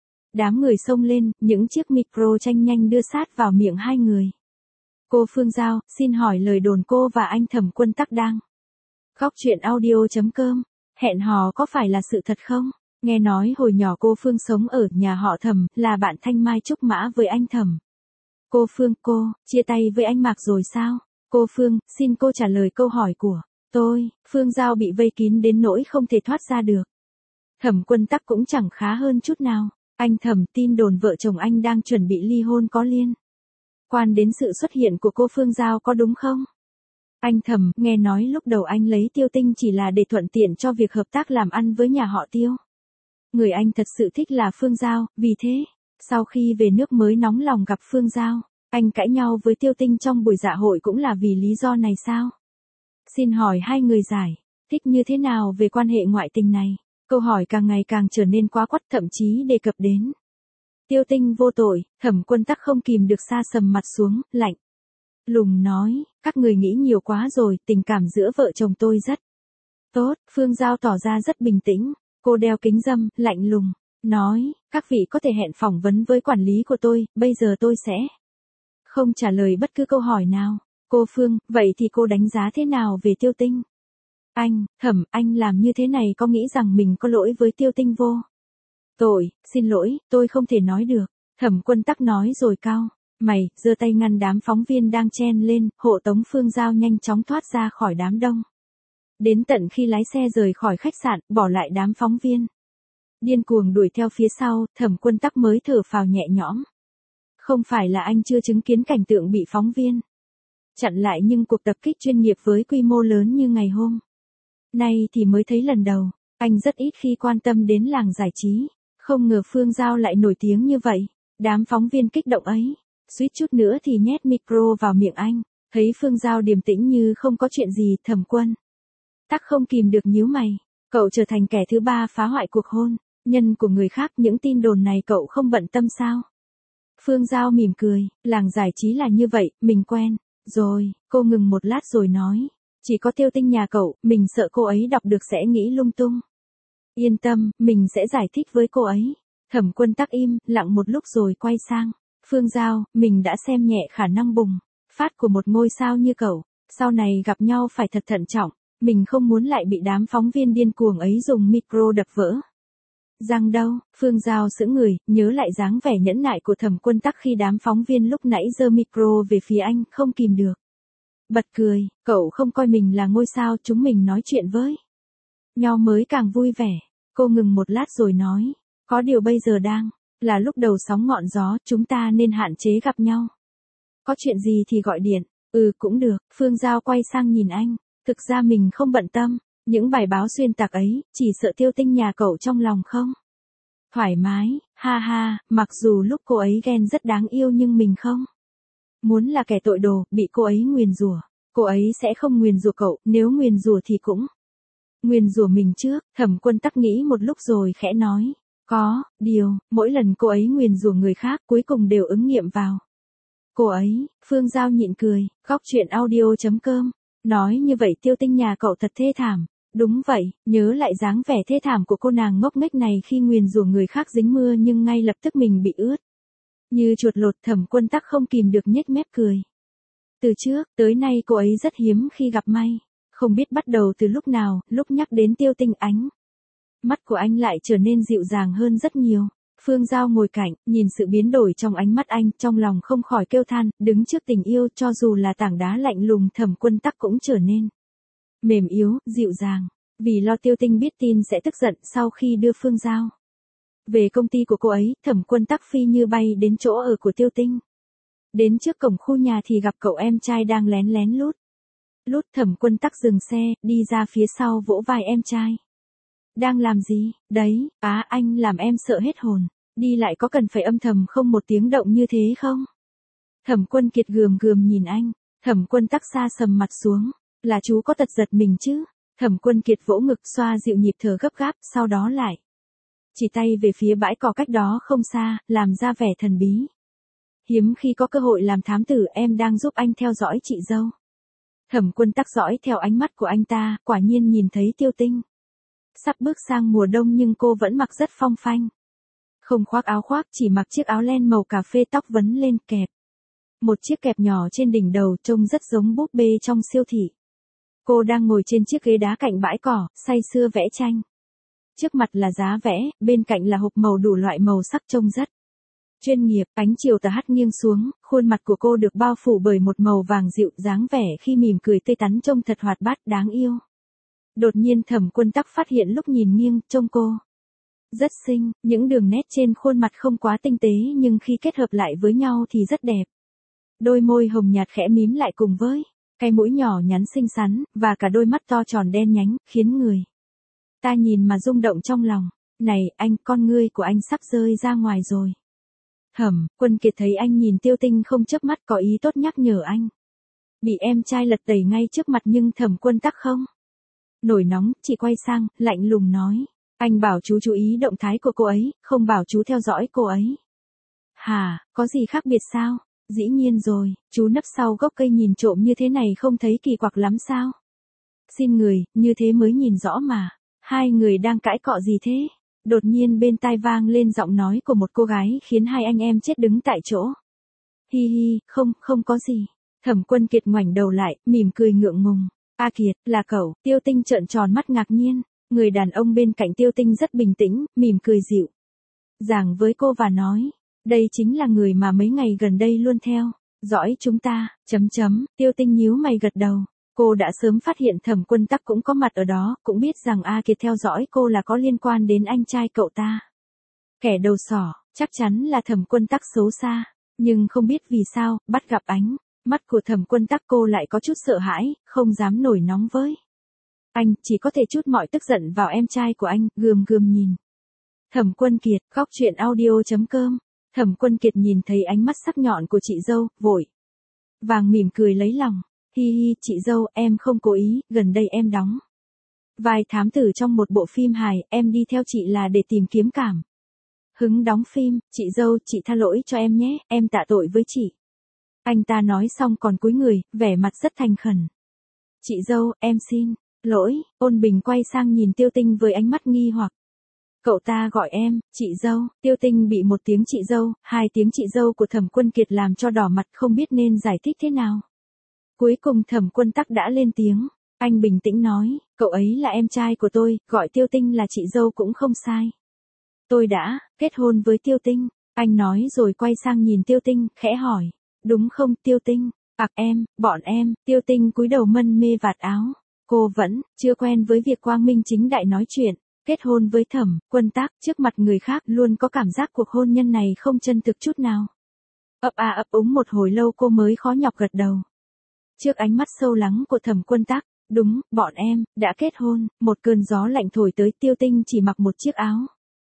Đám người xông lên, những chiếc micro tranh nhanh đưa sát vào miệng hai người. Cô Phương Giao, xin hỏi lời đồn cô và anh Thẩm Quân Tắc đang Góc chuyện audio.com, hẹn hò có phải là sự thật không? Nghe nói hồi nhỏ cô Phương sống ở nhà họ Thẩm, là bạn thanh mai trúc mã với anh Thẩm. Cô Phương, cô, chia tay với anh Mạc rồi sao? Cô Phương, xin cô trả lời câu hỏi của tôi. Phương Giao bị vây kín đến nỗi không thể thoát ra được. Thẩm Quân Tắc cũng chẳng khá hơn chút nào. Anh Thẩm, tin đồn vợ chồng anh đang chuẩn bị ly hôn có liên quan đến sự xuất hiện của cô Phương Giao có đúng không? Anh Thẩm, nghe nói lúc đầu anh lấy Tiêu Tinh chỉ là để thuận tiện cho việc hợp tác làm ăn với nhà họ Tiêu. Người anh thật sự thích là Phương Giao, vì thế, sau khi về nước mới nóng lòng gặp Phương Giao, anh cãi nhau với Tiêu Tinh trong buổi dạ hội cũng là vì lý do này sao? Xin hỏi hai người giải thích như thế nào về quan hệ ngoại tình này? Câu hỏi càng ngày càng trở nên quá quắt, thậm chí đề cập đến Tiêu Tinh vô tội. Thẩm Quân Tắc không kìm được sa sầm mặt xuống, lạnh lùng nói, các người nghĩ nhiều quá rồi, tình cảm giữa vợ chồng tôi rất tốt. Phương Giao tỏ ra rất bình tĩnh, cô đeo kính râm, lạnh lùng nói, các vị có thể hẹn phỏng vấn với quản lý của tôi, bây giờ tôi sẽ không trả lời bất cứ câu hỏi nào. Cô Phương, vậy thì cô đánh giá thế nào về Tiêu Tinh? Anh, Thẩm, anh làm như thế này có nghĩ rằng mình có lỗi với Tiêu Tinh vô tội? Xin lỗi, tôi không thể nói được. Thẩm Quân Tắc nói rồi cau mày, giơ tay ngăn đám phóng viên đang chen lên, hộ tống Phương Giao nhanh chóng thoát ra khỏi đám đông. Đến tận khi lái xe rời khỏi khách sạn, bỏ lại đám phóng viên điên cuồng đuổi theo phía sau, Thẩm Quân Tắc mới thở phào nhẹ nhõm. Không phải là anh chưa chứng kiến cảnh tượng bị phóng viên chặn lại, nhưng cuộc tập kích chuyên nghiệp với quy mô lớn như ngày hôm nay thì mới thấy lần đầu. Anh rất ít khi quan tâm đến làng giải trí, không ngờ Phương Giao lại nổi tiếng như vậy. Đám phóng viên kích động ấy, suýt chút nữa thì nhét micro vào miệng anh. Thấy Phương Giao điềm tĩnh như không có chuyện gì, Thẩm Quân Tắc không kìm được nhíu mày. Cậu trở thành kẻ thứ ba phá hoại cuộc hôn nhân của người khác, những tin đồn này cậu không bận tâm sao? Phương Giao mỉm cười, làng giải trí là như vậy, mình quen. Rồi, cô ngừng một lát rồi nói. Chỉ có Tiêu Tinh nhà cậu, mình sợ cô ấy đọc được sẽ nghĩ lung tung. Yên tâm, mình sẽ giải thích với cô ấy. Thẩm Quân Tắc im, lặng một lúc rồi quay sang. Phương Giao, mình đã xem nhẹ khả năng bùng phát của một ngôi sao như cậu. Sau này gặp nhau phải thật thận trọng. Mình không muốn lại bị đám phóng viên điên cuồng ấy dùng micro đập vỡ. Răng đâu, Phương Giao sững người, nhớ lại dáng vẻ nhẫn nại của Thẩm Quân Tắc khi đám phóng viên lúc nãy giơ micro về phía anh, không kìm được. Bật cười, cậu không coi mình là ngôi sao, chúng mình nói chuyện với nhau mới càng vui vẻ. Cô ngừng một lát rồi nói, có điều bây giờ đang là lúc đầu sóng ngọn gió, chúng ta nên hạn chế gặp nhau. Có chuyện gì thì gọi điện. Cũng được. Phương Giao quay sang nhìn anh. Thực ra mình không bận tâm. Những bài báo xuyên tạc ấy, chỉ sợ Tiêu Tinh nhà cậu trong lòng không thoải mái. Ha ha, mặc dù lúc cô ấy ghen rất đáng yêu nhưng mình không muốn là kẻ tội đồ, bị cô ấy nguyền rủa. Cô ấy sẽ không nguyền rủa cậu, nếu nguyền rủa thì cũng nguyền rủa mình trước. Thẩm Quân Tắc nghĩ một lúc rồi khẽ nói. Có điều, mỗi lần cô ấy nguyền rủa người khác cuối cùng đều ứng nghiệm vào cô ấy. Phương Giao nhịn cười. Góc chuyện audio.com. Nói như vậy Tiêu Tinh nhà cậu thật thê thảm. Đúng vậy, nhớ lại dáng vẻ thê thảm của cô nàng ngốc nghếch này khi nguyền rủa người khác dính mưa nhưng ngay lập tức mình bị ướt như chuột lột. Thẩm Quân Tắc không kìm được nhếch mép cười. Từ trước tới nay cô ấy rất hiếm khi gặp may. Không biết bắt đầu từ lúc nào, lúc nhắc đến Tiêu Tinh ánh mắt của anh lại trở nên dịu dàng hơn rất nhiều. Phương Giao ngồi cạnh, nhìn sự biến đổi trong ánh mắt anh, trong lòng không khỏi kêu than, đứng trước tình yêu cho dù là tảng đá lạnh lùng. Thẩm Quân Tắc cũng trở nên mềm yếu, dịu dàng. Vì lo Tiêu Tinh biết tin sẽ tức giận, sau khi đưa Phương Giao về công ty của cô ấy, Thẩm Quân Tắc phi như bay đến chỗ ở của Tiêu Tinh. Đến trước cổng khu nhà thì gặp cậu em trai đang lén lén lút. Thẩm Quân Tắc dừng xe, đi ra phía sau vỗ vai em trai. Đang làm gì, đấy, anh làm em sợ hết hồn. Đi lại có cần phải âm thầm không một tiếng động như thế không? Thẩm Quân Kiệt gườm gườm nhìn anh. Thẩm Quân Tắc xa sầm mặt xuống. Là chú có tật giật mình chứ? Thẩm Quân Kiệt vỗ ngực xoa dịu nhịp thở gấp gáp, sau đó lại chỉ tay về phía bãi cỏ cách đó không xa, làm ra vẻ thần bí. Hiếm khi có cơ hội làm thám tử, em đang giúp anh theo dõi chị dâu. Thẩm Quân Tắc dõi theo ánh mắt của anh ta, quả nhiên nhìn thấy Tiêu Tinh sắp bước sang mùa đông nhưng cô vẫn mặc rất phong phanh. Không khoác áo khoác, chỉ mặc chiếc áo len màu cà phê, tóc vấn lên kẹp một chiếc kẹp nhỏ trên đỉnh đầu, trông rất giống búp bê trong siêu thị. Cô đang ngồi trên chiếc ghế đá cạnh bãi cỏ, say sưa vẽ tranh. Trước mặt là giá vẽ, bên cạnh là hộp màu đủ loại màu sắc, trông rất chuyên nghiệp. Ánh chiều tà hắt nghiêng xuống, khuôn mặt của cô được bao phủ bởi một màu vàng dịu, dáng vẻ khi mỉm cười tươi tắn trông thật hoạt bát, đáng yêu. Đột nhiên Thẩm Quân Tắc phát hiện lúc nhìn nghiêng, trông cô rất xinh, những đường nét trên khuôn mặt không quá tinh tế nhưng khi kết hợp lại với nhau thì rất đẹp. Đôi môi hồng nhạt khẽ mím lại cùng với cái mũi nhỏ nhắn xinh xắn, và cả đôi mắt to tròn đen nhánh, khiến người ta nhìn mà rung động trong lòng. Này, anh, con ngươi của anh sắp rơi ra ngoài rồi. Thẩm Quân Kiệt thấy anh nhìn Tiêu Tinh không chớp mắt, có ý tốt nhắc nhở anh. Bị em trai lật tẩy ngay trước mặt nhưng Thẩm Quân Tắc không nổi nóng, chỉ quay sang, lạnh lùng nói. Anh bảo chú chú ý động thái của cô ấy, không bảo chú theo dõi cô ấy. Hả, có gì khác biệt sao? Dĩ nhiên rồi, chú nấp sau gốc cây nhìn trộm như thế này không thấy kỳ quặc lắm sao? Xin người, như thế mới nhìn rõ mà. Hai người đang cãi cọ gì thế? Đột nhiên bên tai vang lên giọng nói của một cô gái khiến hai anh em chết đứng tại chỗ. Hi hi, không có gì. Thẩm Quân Kiệt ngoảnh đầu lại, mỉm cười ngượng ngùng. A Kiệt, là cậu. Tiêu Tinh trợn tròn mắt ngạc nhiên. Người đàn ông bên cạnh Tiêu Tinh rất bình tĩnh, mỉm cười dịu dàng với cô và nói. Đây chính là người mà mấy ngày gần đây luôn theo dõi chúng ta. Tiêu Tinh nhíu mày gật đầu. Cô đã sớm phát hiện Thẩm Quân Tắc cũng có mặt ở đó, cũng biết rằng A Kiệt theo dõi cô là có liên quan đến anh trai cậu ta. Kẻ đầu sỏ, chắc chắn là Thẩm Quân Tắc xấu xa, nhưng không biết vì sao, bắt gặp ánh mắt của Thẩm Quân Tắc cô lại có chút sợ hãi, không dám nổi nóng với anh, chỉ có thể trút mọi tức giận vào em trai của anh, gườm gườm nhìn. Thẩm Quân Kiệt, góc chuyện audio.com. Thẩm Quân Kiệt nhìn thấy ánh mắt sắc nhọn của chị dâu, vội vàng mỉm cười lấy lòng. Hi hi, chị dâu, em không cố ý, gần đây em đóng vai thám tử trong một bộ phim hài, em đi theo chị là để tìm kiếm cảm Hứng đóng phim, chị dâu, chị tha lỗi cho em nhé, em tạ tội với chị. Anh ta nói xong còn cúi người, vẻ mặt rất thành khẩn. Chị dâu, em xin lỗi. Ôn Bình quay sang nhìn Tiêu Tinh với ánh mắt nghi hoặc. Cậu ta gọi em, chị dâu. Tiêu Tinh bị một tiếng chị dâu, hai tiếng chị dâu của Thẩm Quân Kiệt làm cho đỏ mặt, không biết nên giải thích thế nào. Cuối cùng Thẩm Quân Tắc đã lên tiếng. Anh bình tĩnh nói, cậu ấy là em trai của tôi, gọi Tiêu Tinh là chị dâu cũng không sai. Tôi đã kết hôn với Tiêu Tinh. Anh nói rồi quay sang nhìn Tiêu Tinh, khẽ hỏi. Đúng không Tiêu Tinh? Bọn em. Tiêu Tinh cúi đầu mân mê vạt áo. Cô vẫn chưa quen với việc quang minh chính đại nói chuyện. Kết hôn với Thẩm Quân Tắc trước mặt người khác, luôn có cảm giác cuộc hôn nhân này không chân thực chút nào. Ấp a ấp úng một hồi lâu cô mới khó nhọc gật đầu. Trước ánh mắt sâu lắng của Thẩm Quân Tắc, đúng, bọn em đã kết hôn. Một cơn gió lạnh thổi tới, Tiêu Tinh chỉ mặc một chiếc áo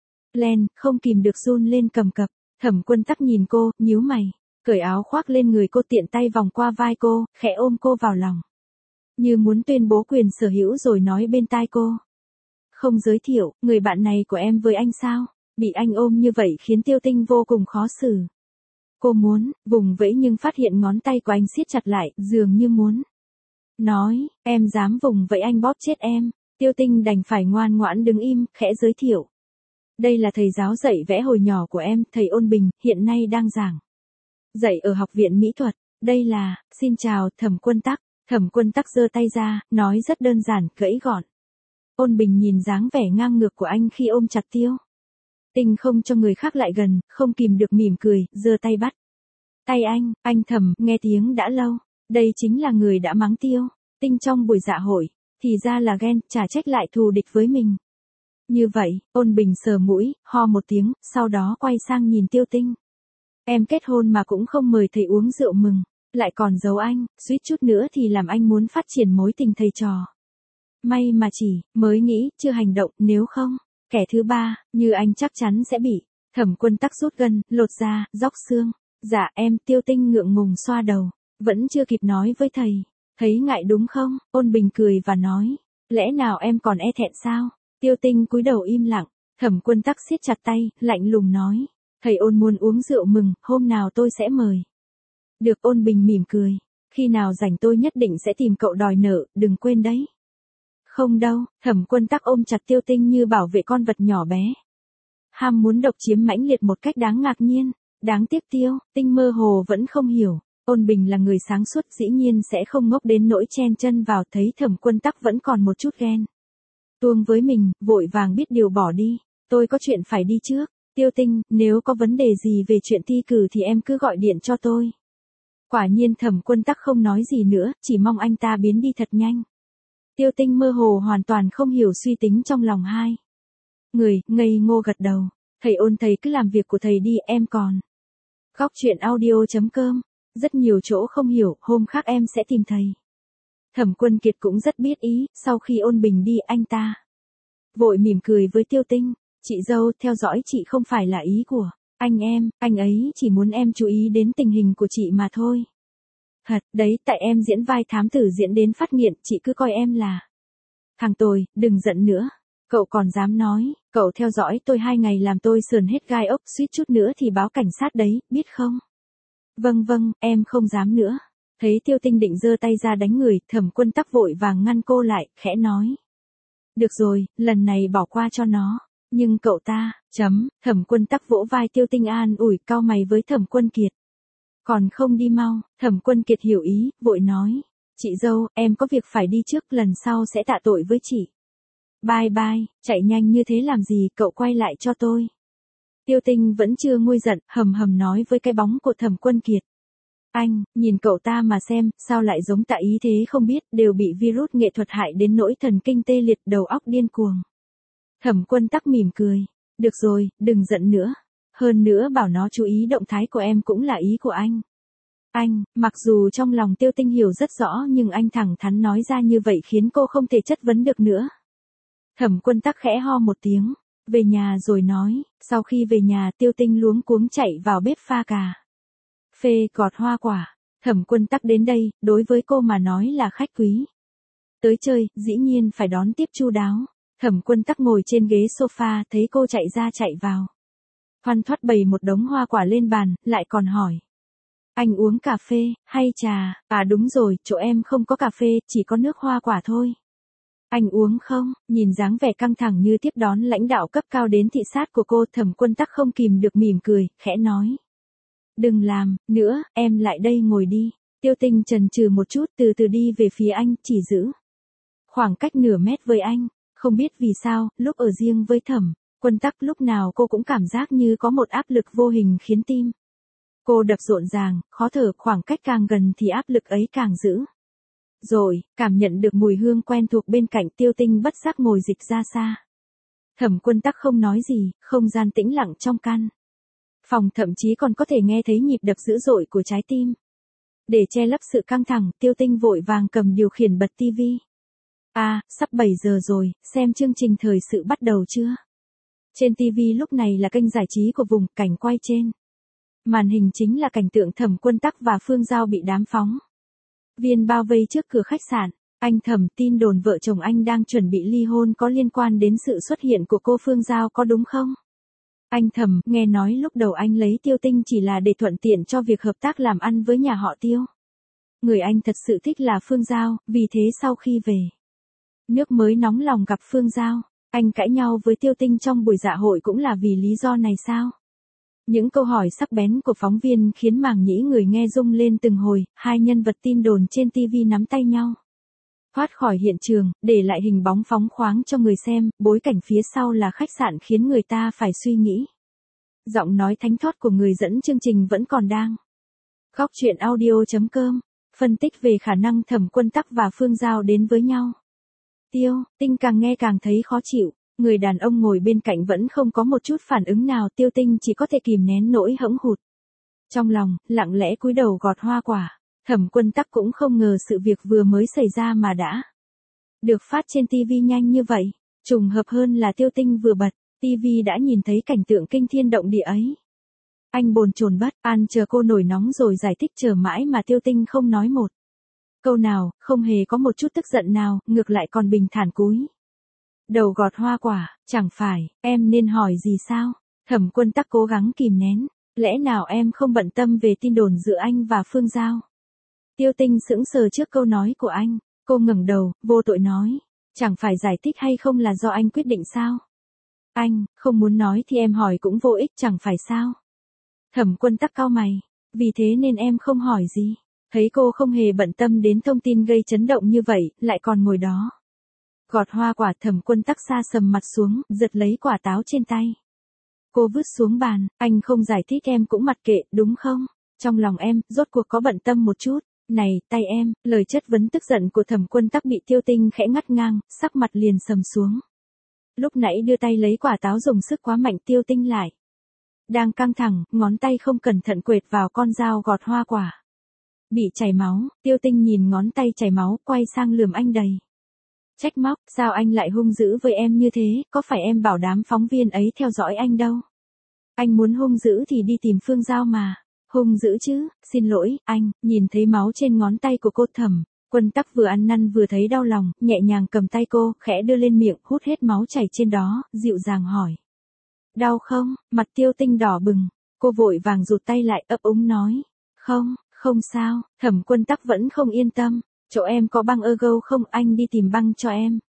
len, không kìm được run lên cầm cập. Thẩm Quân Tắc nhìn cô, nhíu mày, cởi áo khoác lên người cô, tiện tay vòng qua vai cô, khẽ ôm cô vào lòng. Như muốn tuyên bố quyền sở hữu rồi nói bên tai cô. Không giới thiệu, người bạn này của em với anh sao? Bị anh ôm như vậy khiến Tiêu Tinh vô cùng khó xử. Cô muốn vùng vẫy nhưng phát hiện ngón tay của anh siết chặt lại, dường như muốn nói, em dám vùng vẫy anh bóp chết em. Tiêu Tinh đành phải ngoan ngoãn đứng im, khẽ giới thiệu. Đây là thầy giáo dạy vẽ hồi nhỏ của em, thầy Ôn Bình, hiện nay đang giảng dạy ở học viện mỹ thuật. Đây là, xin chào, Thẩm Quân Tắc. Thẩm Quân Tắc giơ tay ra, nói rất đơn giản, gãy gọn. Ôn Bình nhìn dáng vẻ ngang ngược của anh khi ôm chặt Tiêu Tinh không cho người khác lại gần, không kìm được mỉm cười, giơ tay bắt tay anh thầm, nghe tiếng đã lâu. Đây chính là người đã mắng Tiêu Tinh trong buổi dạ hội, thì ra là ghen, chả trách lại thù địch với mình. Như vậy, Ôn Bình sờ mũi, ho một tiếng, sau đó quay sang nhìn Tiêu Tinh. Em kết hôn mà cũng không mời thầy uống rượu mừng, lại còn giấu anh, suýt chút nữa thì làm anh muốn phát triển mối tình thầy trò. May mà chỉ mới nghĩ, chưa hành động, nếu không, kẻ thứ ba, như anh chắc chắn sẽ bị. Thẩm Quân Tắc rút gân, lột da, róc xương. Dạ em, Tiêu Tinh ngượng ngùng xoa đầu, vẫn chưa kịp nói với thầy. Thấy ngại đúng không? Ôn Bình cười và nói, lẽ nào em còn e thẹn sao? Tiêu Tinh cúi đầu im lặng. Thẩm Quân Tắc siết chặt tay, lạnh lùng nói, thầy Ôn muốn uống rượu mừng, hôm nào tôi sẽ mời. Được. Ôn Bình mỉm cười, khi nào rảnh tôi nhất định sẽ tìm cậu đòi nợ, đừng quên đấy. Không đâu. Thẩm Quân Tắc ôm chặt Tiêu Tinh như bảo vệ con vật nhỏ bé. Ham muốn độc chiếm mãnh liệt một cách đáng ngạc nhiên. Đáng tiếc Tiêu Tinh mơ hồ vẫn không hiểu. Ôn Bình là người sáng suốt, dĩ nhiên sẽ không ngốc đến nỗi chen chân vào, thấy Thẩm Quân Tắc vẫn còn một chút ghen tuông với mình, vội vàng biết điều bỏ đi. Tôi có chuyện phải đi trước. Tiêu Tinh, nếu có vấn đề gì về chuyện thi cử thì em cứ gọi điện cho tôi. Quả nhiên Thẩm Quân Tắc không nói gì nữa, chỉ mong anh ta biến đi thật nhanh. Tiêu Tinh mơ hồ hoàn toàn không hiểu suy tính trong lòng hai người, ngây ngô gật đầu. Thầy Ôn, thầy cứ làm việc của thầy đi, em còn. Góc truyện audio.com. Rất nhiều chỗ không hiểu, hôm khác em sẽ tìm thầy. Thẩm Quân Kiệt cũng rất biết ý, sau khi Ôn Bình đi anh ta vội mỉm cười với Tiêu Tinh. Chị dâu, theo dõi chị không phải là ý của anh ấy chỉ muốn em chú ý đến tình hình của chị mà thôi. Thật, đấy, tại em diễn vai thám tử diễn đến phát nghiện, chị cứ coi em là thằng tồi, đừng giận nữa. Cậu còn dám nói, cậu theo dõi tôi 2 ngày làm tôi sườn hết gai ốc, suýt chút nữa thì báo cảnh sát đấy, biết không? Vâng, em không dám nữa. Thấy Tiêu Tinh định giơ tay ra đánh người, Thẩm Quân Tắc vội vàng ngăn cô lại, khẽ nói. Được rồi, lần này bỏ qua cho nó. Nhưng cậu ta, Thẩm Quân Tắc vỗ vai Tiêu Tinh an ủi, cau mày với Thẩm Quân Kiệt. Còn không đi mau. Thẩm Quân Kiệt hiểu ý, vội nói. Chị dâu, em có việc phải đi trước, lần sau sẽ tạ tội với chị. Bye, chạy nhanh như thế làm gì, cậu quay lại cho tôi. Tiêu Tinh vẫn chưa nguôi giận, hầm nói với cái bóng của Thẩm Quân Kiệt. Anh, nhìn cậu ta mà xem, sao lại giống Tạ Ý thế không biết, đều bị virus nghệ thuật hại đến nỗi thần kinh tê liệt, đầu óc điên cuồng. Thẩm Quân Tắc mỉm cười. Được rồi, đừng giận nữa. Hơn nữa bảo nó chú ý động thái của em cũng là ý của anh. Mặc dù trong lòng Tiêu Tinh hiểu rất rõ nhưng anh thẳng thắn nói ra như vậy khiến cô không thể chất vấn được nữa. Thẩm Quân Tắc khẽ ho một tiếng, về nhà rồi nói. Sau khi về nhà Tiêu Tinh luống cuống chạy vào bếp pha cà phê, gọt hoa quả. Thẩm Quân Tắc đến đây, đối với cô mà nói là khách quý. Tới chơi, dĩ nhiên phải đón tiếp chu đáo. Thẩm Quân Tắc ngồi trên ghế sofa, thấy cô chạy ra chạy vào. Thoăn thoắt bày một đống hoa quả lên bàn, lại còn hỏi. Anh uống cà phê, hay trà? À đúng rồi, chỗ em không có cà phê, chỉ có nước hoa quả thôi. Anh uống không? Nhìn dáng vẻ căng thẳng như tiếp đón lãnh đạo cấp cao đến thị sát của cô, Thẩm Quân Tắc không kìm được mỉm cười, khẽ nói. Đừng làm nữa, em lại đây ngồi đi. Tiêu Tinh chần chừ một chút, từ từ đi về phía anh, chỉ giữ khoảng cách nửa mét với anh. Không biết vì sao, lúc ở riêng với Thẩm Quân Tắc lúc nào cô cũng cảm giác như có một áp lực vô hình khiến tim cô đập rộn ràng, khó thở, khoảng cách càng gần thì áp lực ấy càng dữ. Rồi, cảm nhận được mùi hương quen thuộc bên cạnh, Tiêu Tinh bất giác ngồi dịch ra xa. Thẩm Quân Tắc không nói gì, không gian tĩnh lặng trong căn phòng, thậm chí còn có thể nghe thấy nhịp đập dữ dội của trái tim. Để che lấp sự căng thẳng, Tiêu Tinh vội vàng cầm điều khiển bật tivi. À, sắp 7 giờ rồi, xem chương trình thời sự bắt đầu chưa? Trên tivi lúc này là kênh giải trí của vùng, cảnh quay trên màn hình chính là cảnh tượng Thẩm Quân Tắc và Phương Giao bị đám phóng viên bao vây trước cửa khách sạn. Anh Thẩm, tin đồn vợ chồng anh đang chuẩn bị ly hôn có liên quan đến sự xuất hiện của cô Phương Giao có đúng không? Anh Thẩm, nghe nói lúc đầu anh lấy Tiêu Tinh chỉ là để thuận tiện cho việc hợp tác làm ăn với nhà họ Tiêu. Người anh thật sự thích là Phương Giao, vì thế sau khi về nước mới nóng lòng gặp Phương Giao. Anh cãi nhau với Tiêu Tinh trong buổi dạ hội cũng là vì lý do này sao? Những câu hỏi sắc bén của phóng viên khiến màng nhĩ người nghe rung lên từng hồi, hai nhân vật tin đồn trên TV nắm tay nhau thoát khỏi hiện trường, để lại hình bóng phóng khoáng cho người xem, bối cảnh phía sau là khách sạn khiến người ta phải suy nghĩ. Giọng nói thánh thót của người dẫn chương trình vẫn còn đang. Góc truyện audio.com phân tích về khả năng Thẩm Quân Tắc và Phương Giao đến với nhau. Tiêu Tinh càng nghe càng thấy khó chịu, người đàn ông ngồi bên cạnh vẫn không có một chút phản ứng nào, Tiêu Tinh chỉ có thể kìm nén nỗi hẫng hụt trong lòng, lặng lẽ cúi đầu gọt hoa quả. Thẩm Quân Tắc cũng không ngờ sự việc vừa mới xảy ra mà đã được phát trên TV nhanh như vậy. Trùng hợp hơn là Tiêu Tinh vừa bật TV đã nhìn thấy cảnh tượng kinh thiên động địa ấy. Anh bồn chồn bất an chờ cô nổi nóng rồi giải thích, chờ mãi mà Tiêu Tinh không nói một câu nào, không hề có một chút tức giận nào, ngược lại còn bình thản cúi đầu gọt hoa quả. Chẳng phải em nên hỏi gì sao? Thẩm Quân Tắc cố gắng kìm nén. Lẽ nào em không bận tâm về tin đồn giữa anh và Phương Giao? Tiêu Tinh sững sờ trước câu nói của anh. Cô ngẩng đầu, vô tội nói. Chẳng phải giải thích hay không là do anh quyết định sao? Anh không muốn nói thì em hỏi cũng vô ích, chẳng phải sao? Thẩm Quân Tắc cau mày. Vì thế nên em không hỏi gì. Thấy cô không hề bận tâm đến thông tin gây chấn động như vậy, lại còn ngồi đó gọt hoa quả, Thẩm Quân Tắc sa sầm mặt xuống, giật lấy quả táo trên tay. Cô vứt xuống bàn. Anh không giải thích em cũng mặc kệ, đúng không? Trong lòng em, rốt cuộc có bận tâm một chút. Này, tay em, lời chất vấn tức giận của Thẩm Quân Tắc bị Tiêu Tinh khẽ ngắt ngang, sắc mặt liền sầm xuống. Lúc nãy đưa tay lấy quả táo dùng sức quá mạnh, Tiêu Tinh lại đang căng thẳng, ngón tay không cẩn thận quệt vào con dao gọt hoa quả. Bị chảy máu, Tiêu Tinh nhìn ngón tay chảy máu, quay sang lườm anh đầy trách móc, sao anh lại hung dữ với em như thế, có phải em bảo đám phóng viên ấy theo dõi anh đâu? Anh muốn hung dữ thì đi tìm Phương Giao mà. Hung dữ chứ, xin lỗi, anh. Nhìn thấy máu trên ngón tay của cô, Thẩm Quân Tắc vừa ăn năn vừa thấy đau lòng, nhẹ nhàng cầm tay cô, khẽ đưa lên miệng, hút hết máu chảy trên đó, dịu dàng hỏi. Đau không? Mặt Tiêu Tinh đỏ bừng. Cô vội vàng rụt tay lại, ấp úng nói. Không, không sao. Thẩm Quân Tắc vẫn không yên tâm. Chỗ em có băng ergo không, anh đi tìm băng cho em.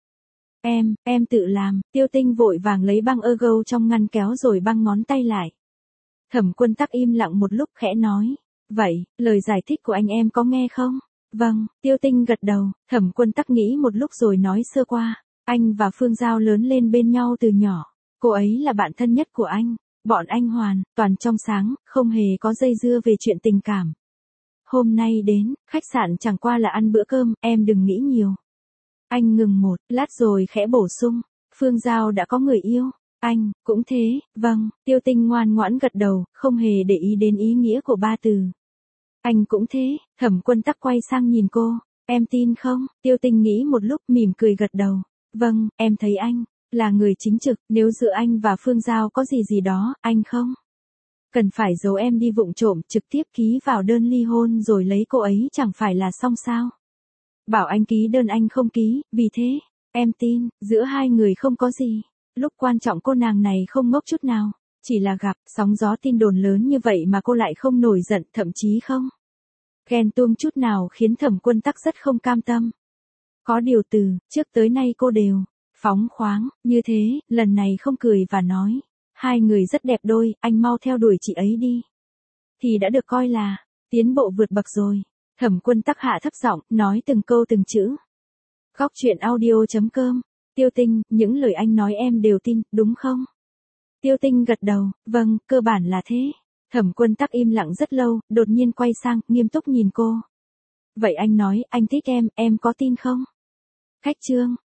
Em tự làm. Tiêu Tinh vội vàng lấy băng ergo trong ngăn kéo rồi băng ngón tay lại. Thẩm Quân Tắc im lặng một lúc, khẽ nói. Vậy, lời giải thích của anh em có nghe không? Vâng, Tiêu Tinh gật đầu. Thẩm Quân Tắc nghĩ một lúc rồi nói sơ qua. Anh và Phương Giao lớn lên bên nhau từ nhỏ. Cô ấy là bạn thân nhất của anh. Bọn anh hoàn toàn trong sáng, không hề có dây dưa về chuyện tình cảm. Hôm nay đến khách sạn chẳng qua là ăn bữa cơm, em đừng nghĩ nhiều. Anh ngừng một lát rồi khẽ bổ sung. Phương Giao đã có người yêu. Anh cũng thế. Vâng, Tiêu Tinh ngoan ngoãn gật đầu, không hề để ý đến ý nghĩa của ba từ. Anh cũng thế. Thẩm Quân Tắc quay sang nhìn cô. Em tin không? Tiêu Tinh nghĩ một lúc, mỉm cười gật đầu. Vâng, em thấy anh là người chính trực, nếu giữa anh và Phương Giao có gì đó, anh không cần phải giấu em đi vụng trộm, trực tiếp ký vào đơn ly hôn rồi lấy cô ấy chẳng phải là xong sao? Bảo anh ký đơn anh không ký, vì thế, em tin, giữa hai người không có gì. Lúc quan trọng cô nàng này không ngốc chút nào. Chỉ là gặp, sóng gió tin đồn lớn như vậy mà cô lại không nổi giận, thậm chí không ghen tuông chút nào khiến Thẩm Quân Tắc rất không cam tâm. Có điều từ trước tới nay cô đều phóng khoáng, như thế, lần này không cười và nói. Hai người rất đẹp đôi, anh mau theo đuổi chị ấy đi. Thì đã được coi là tiến bộ vượt bậc rồi. Thẩm Quân Tắc hạ thấp giọng, nói từng câu từng chữ. Góc truyện audio.com. Tiêu Tinh, những lời anh nói em đều tin, đúng không? Tiêu Tinh gật đầu, vâng, cơ bản là thế. Thẩm Quân Tắc im lặng rất lâu, đột nhiên quay sang, nghiêm túc nhìn cô. Vậy anh nói, anh thích em có tin không? Khách trương,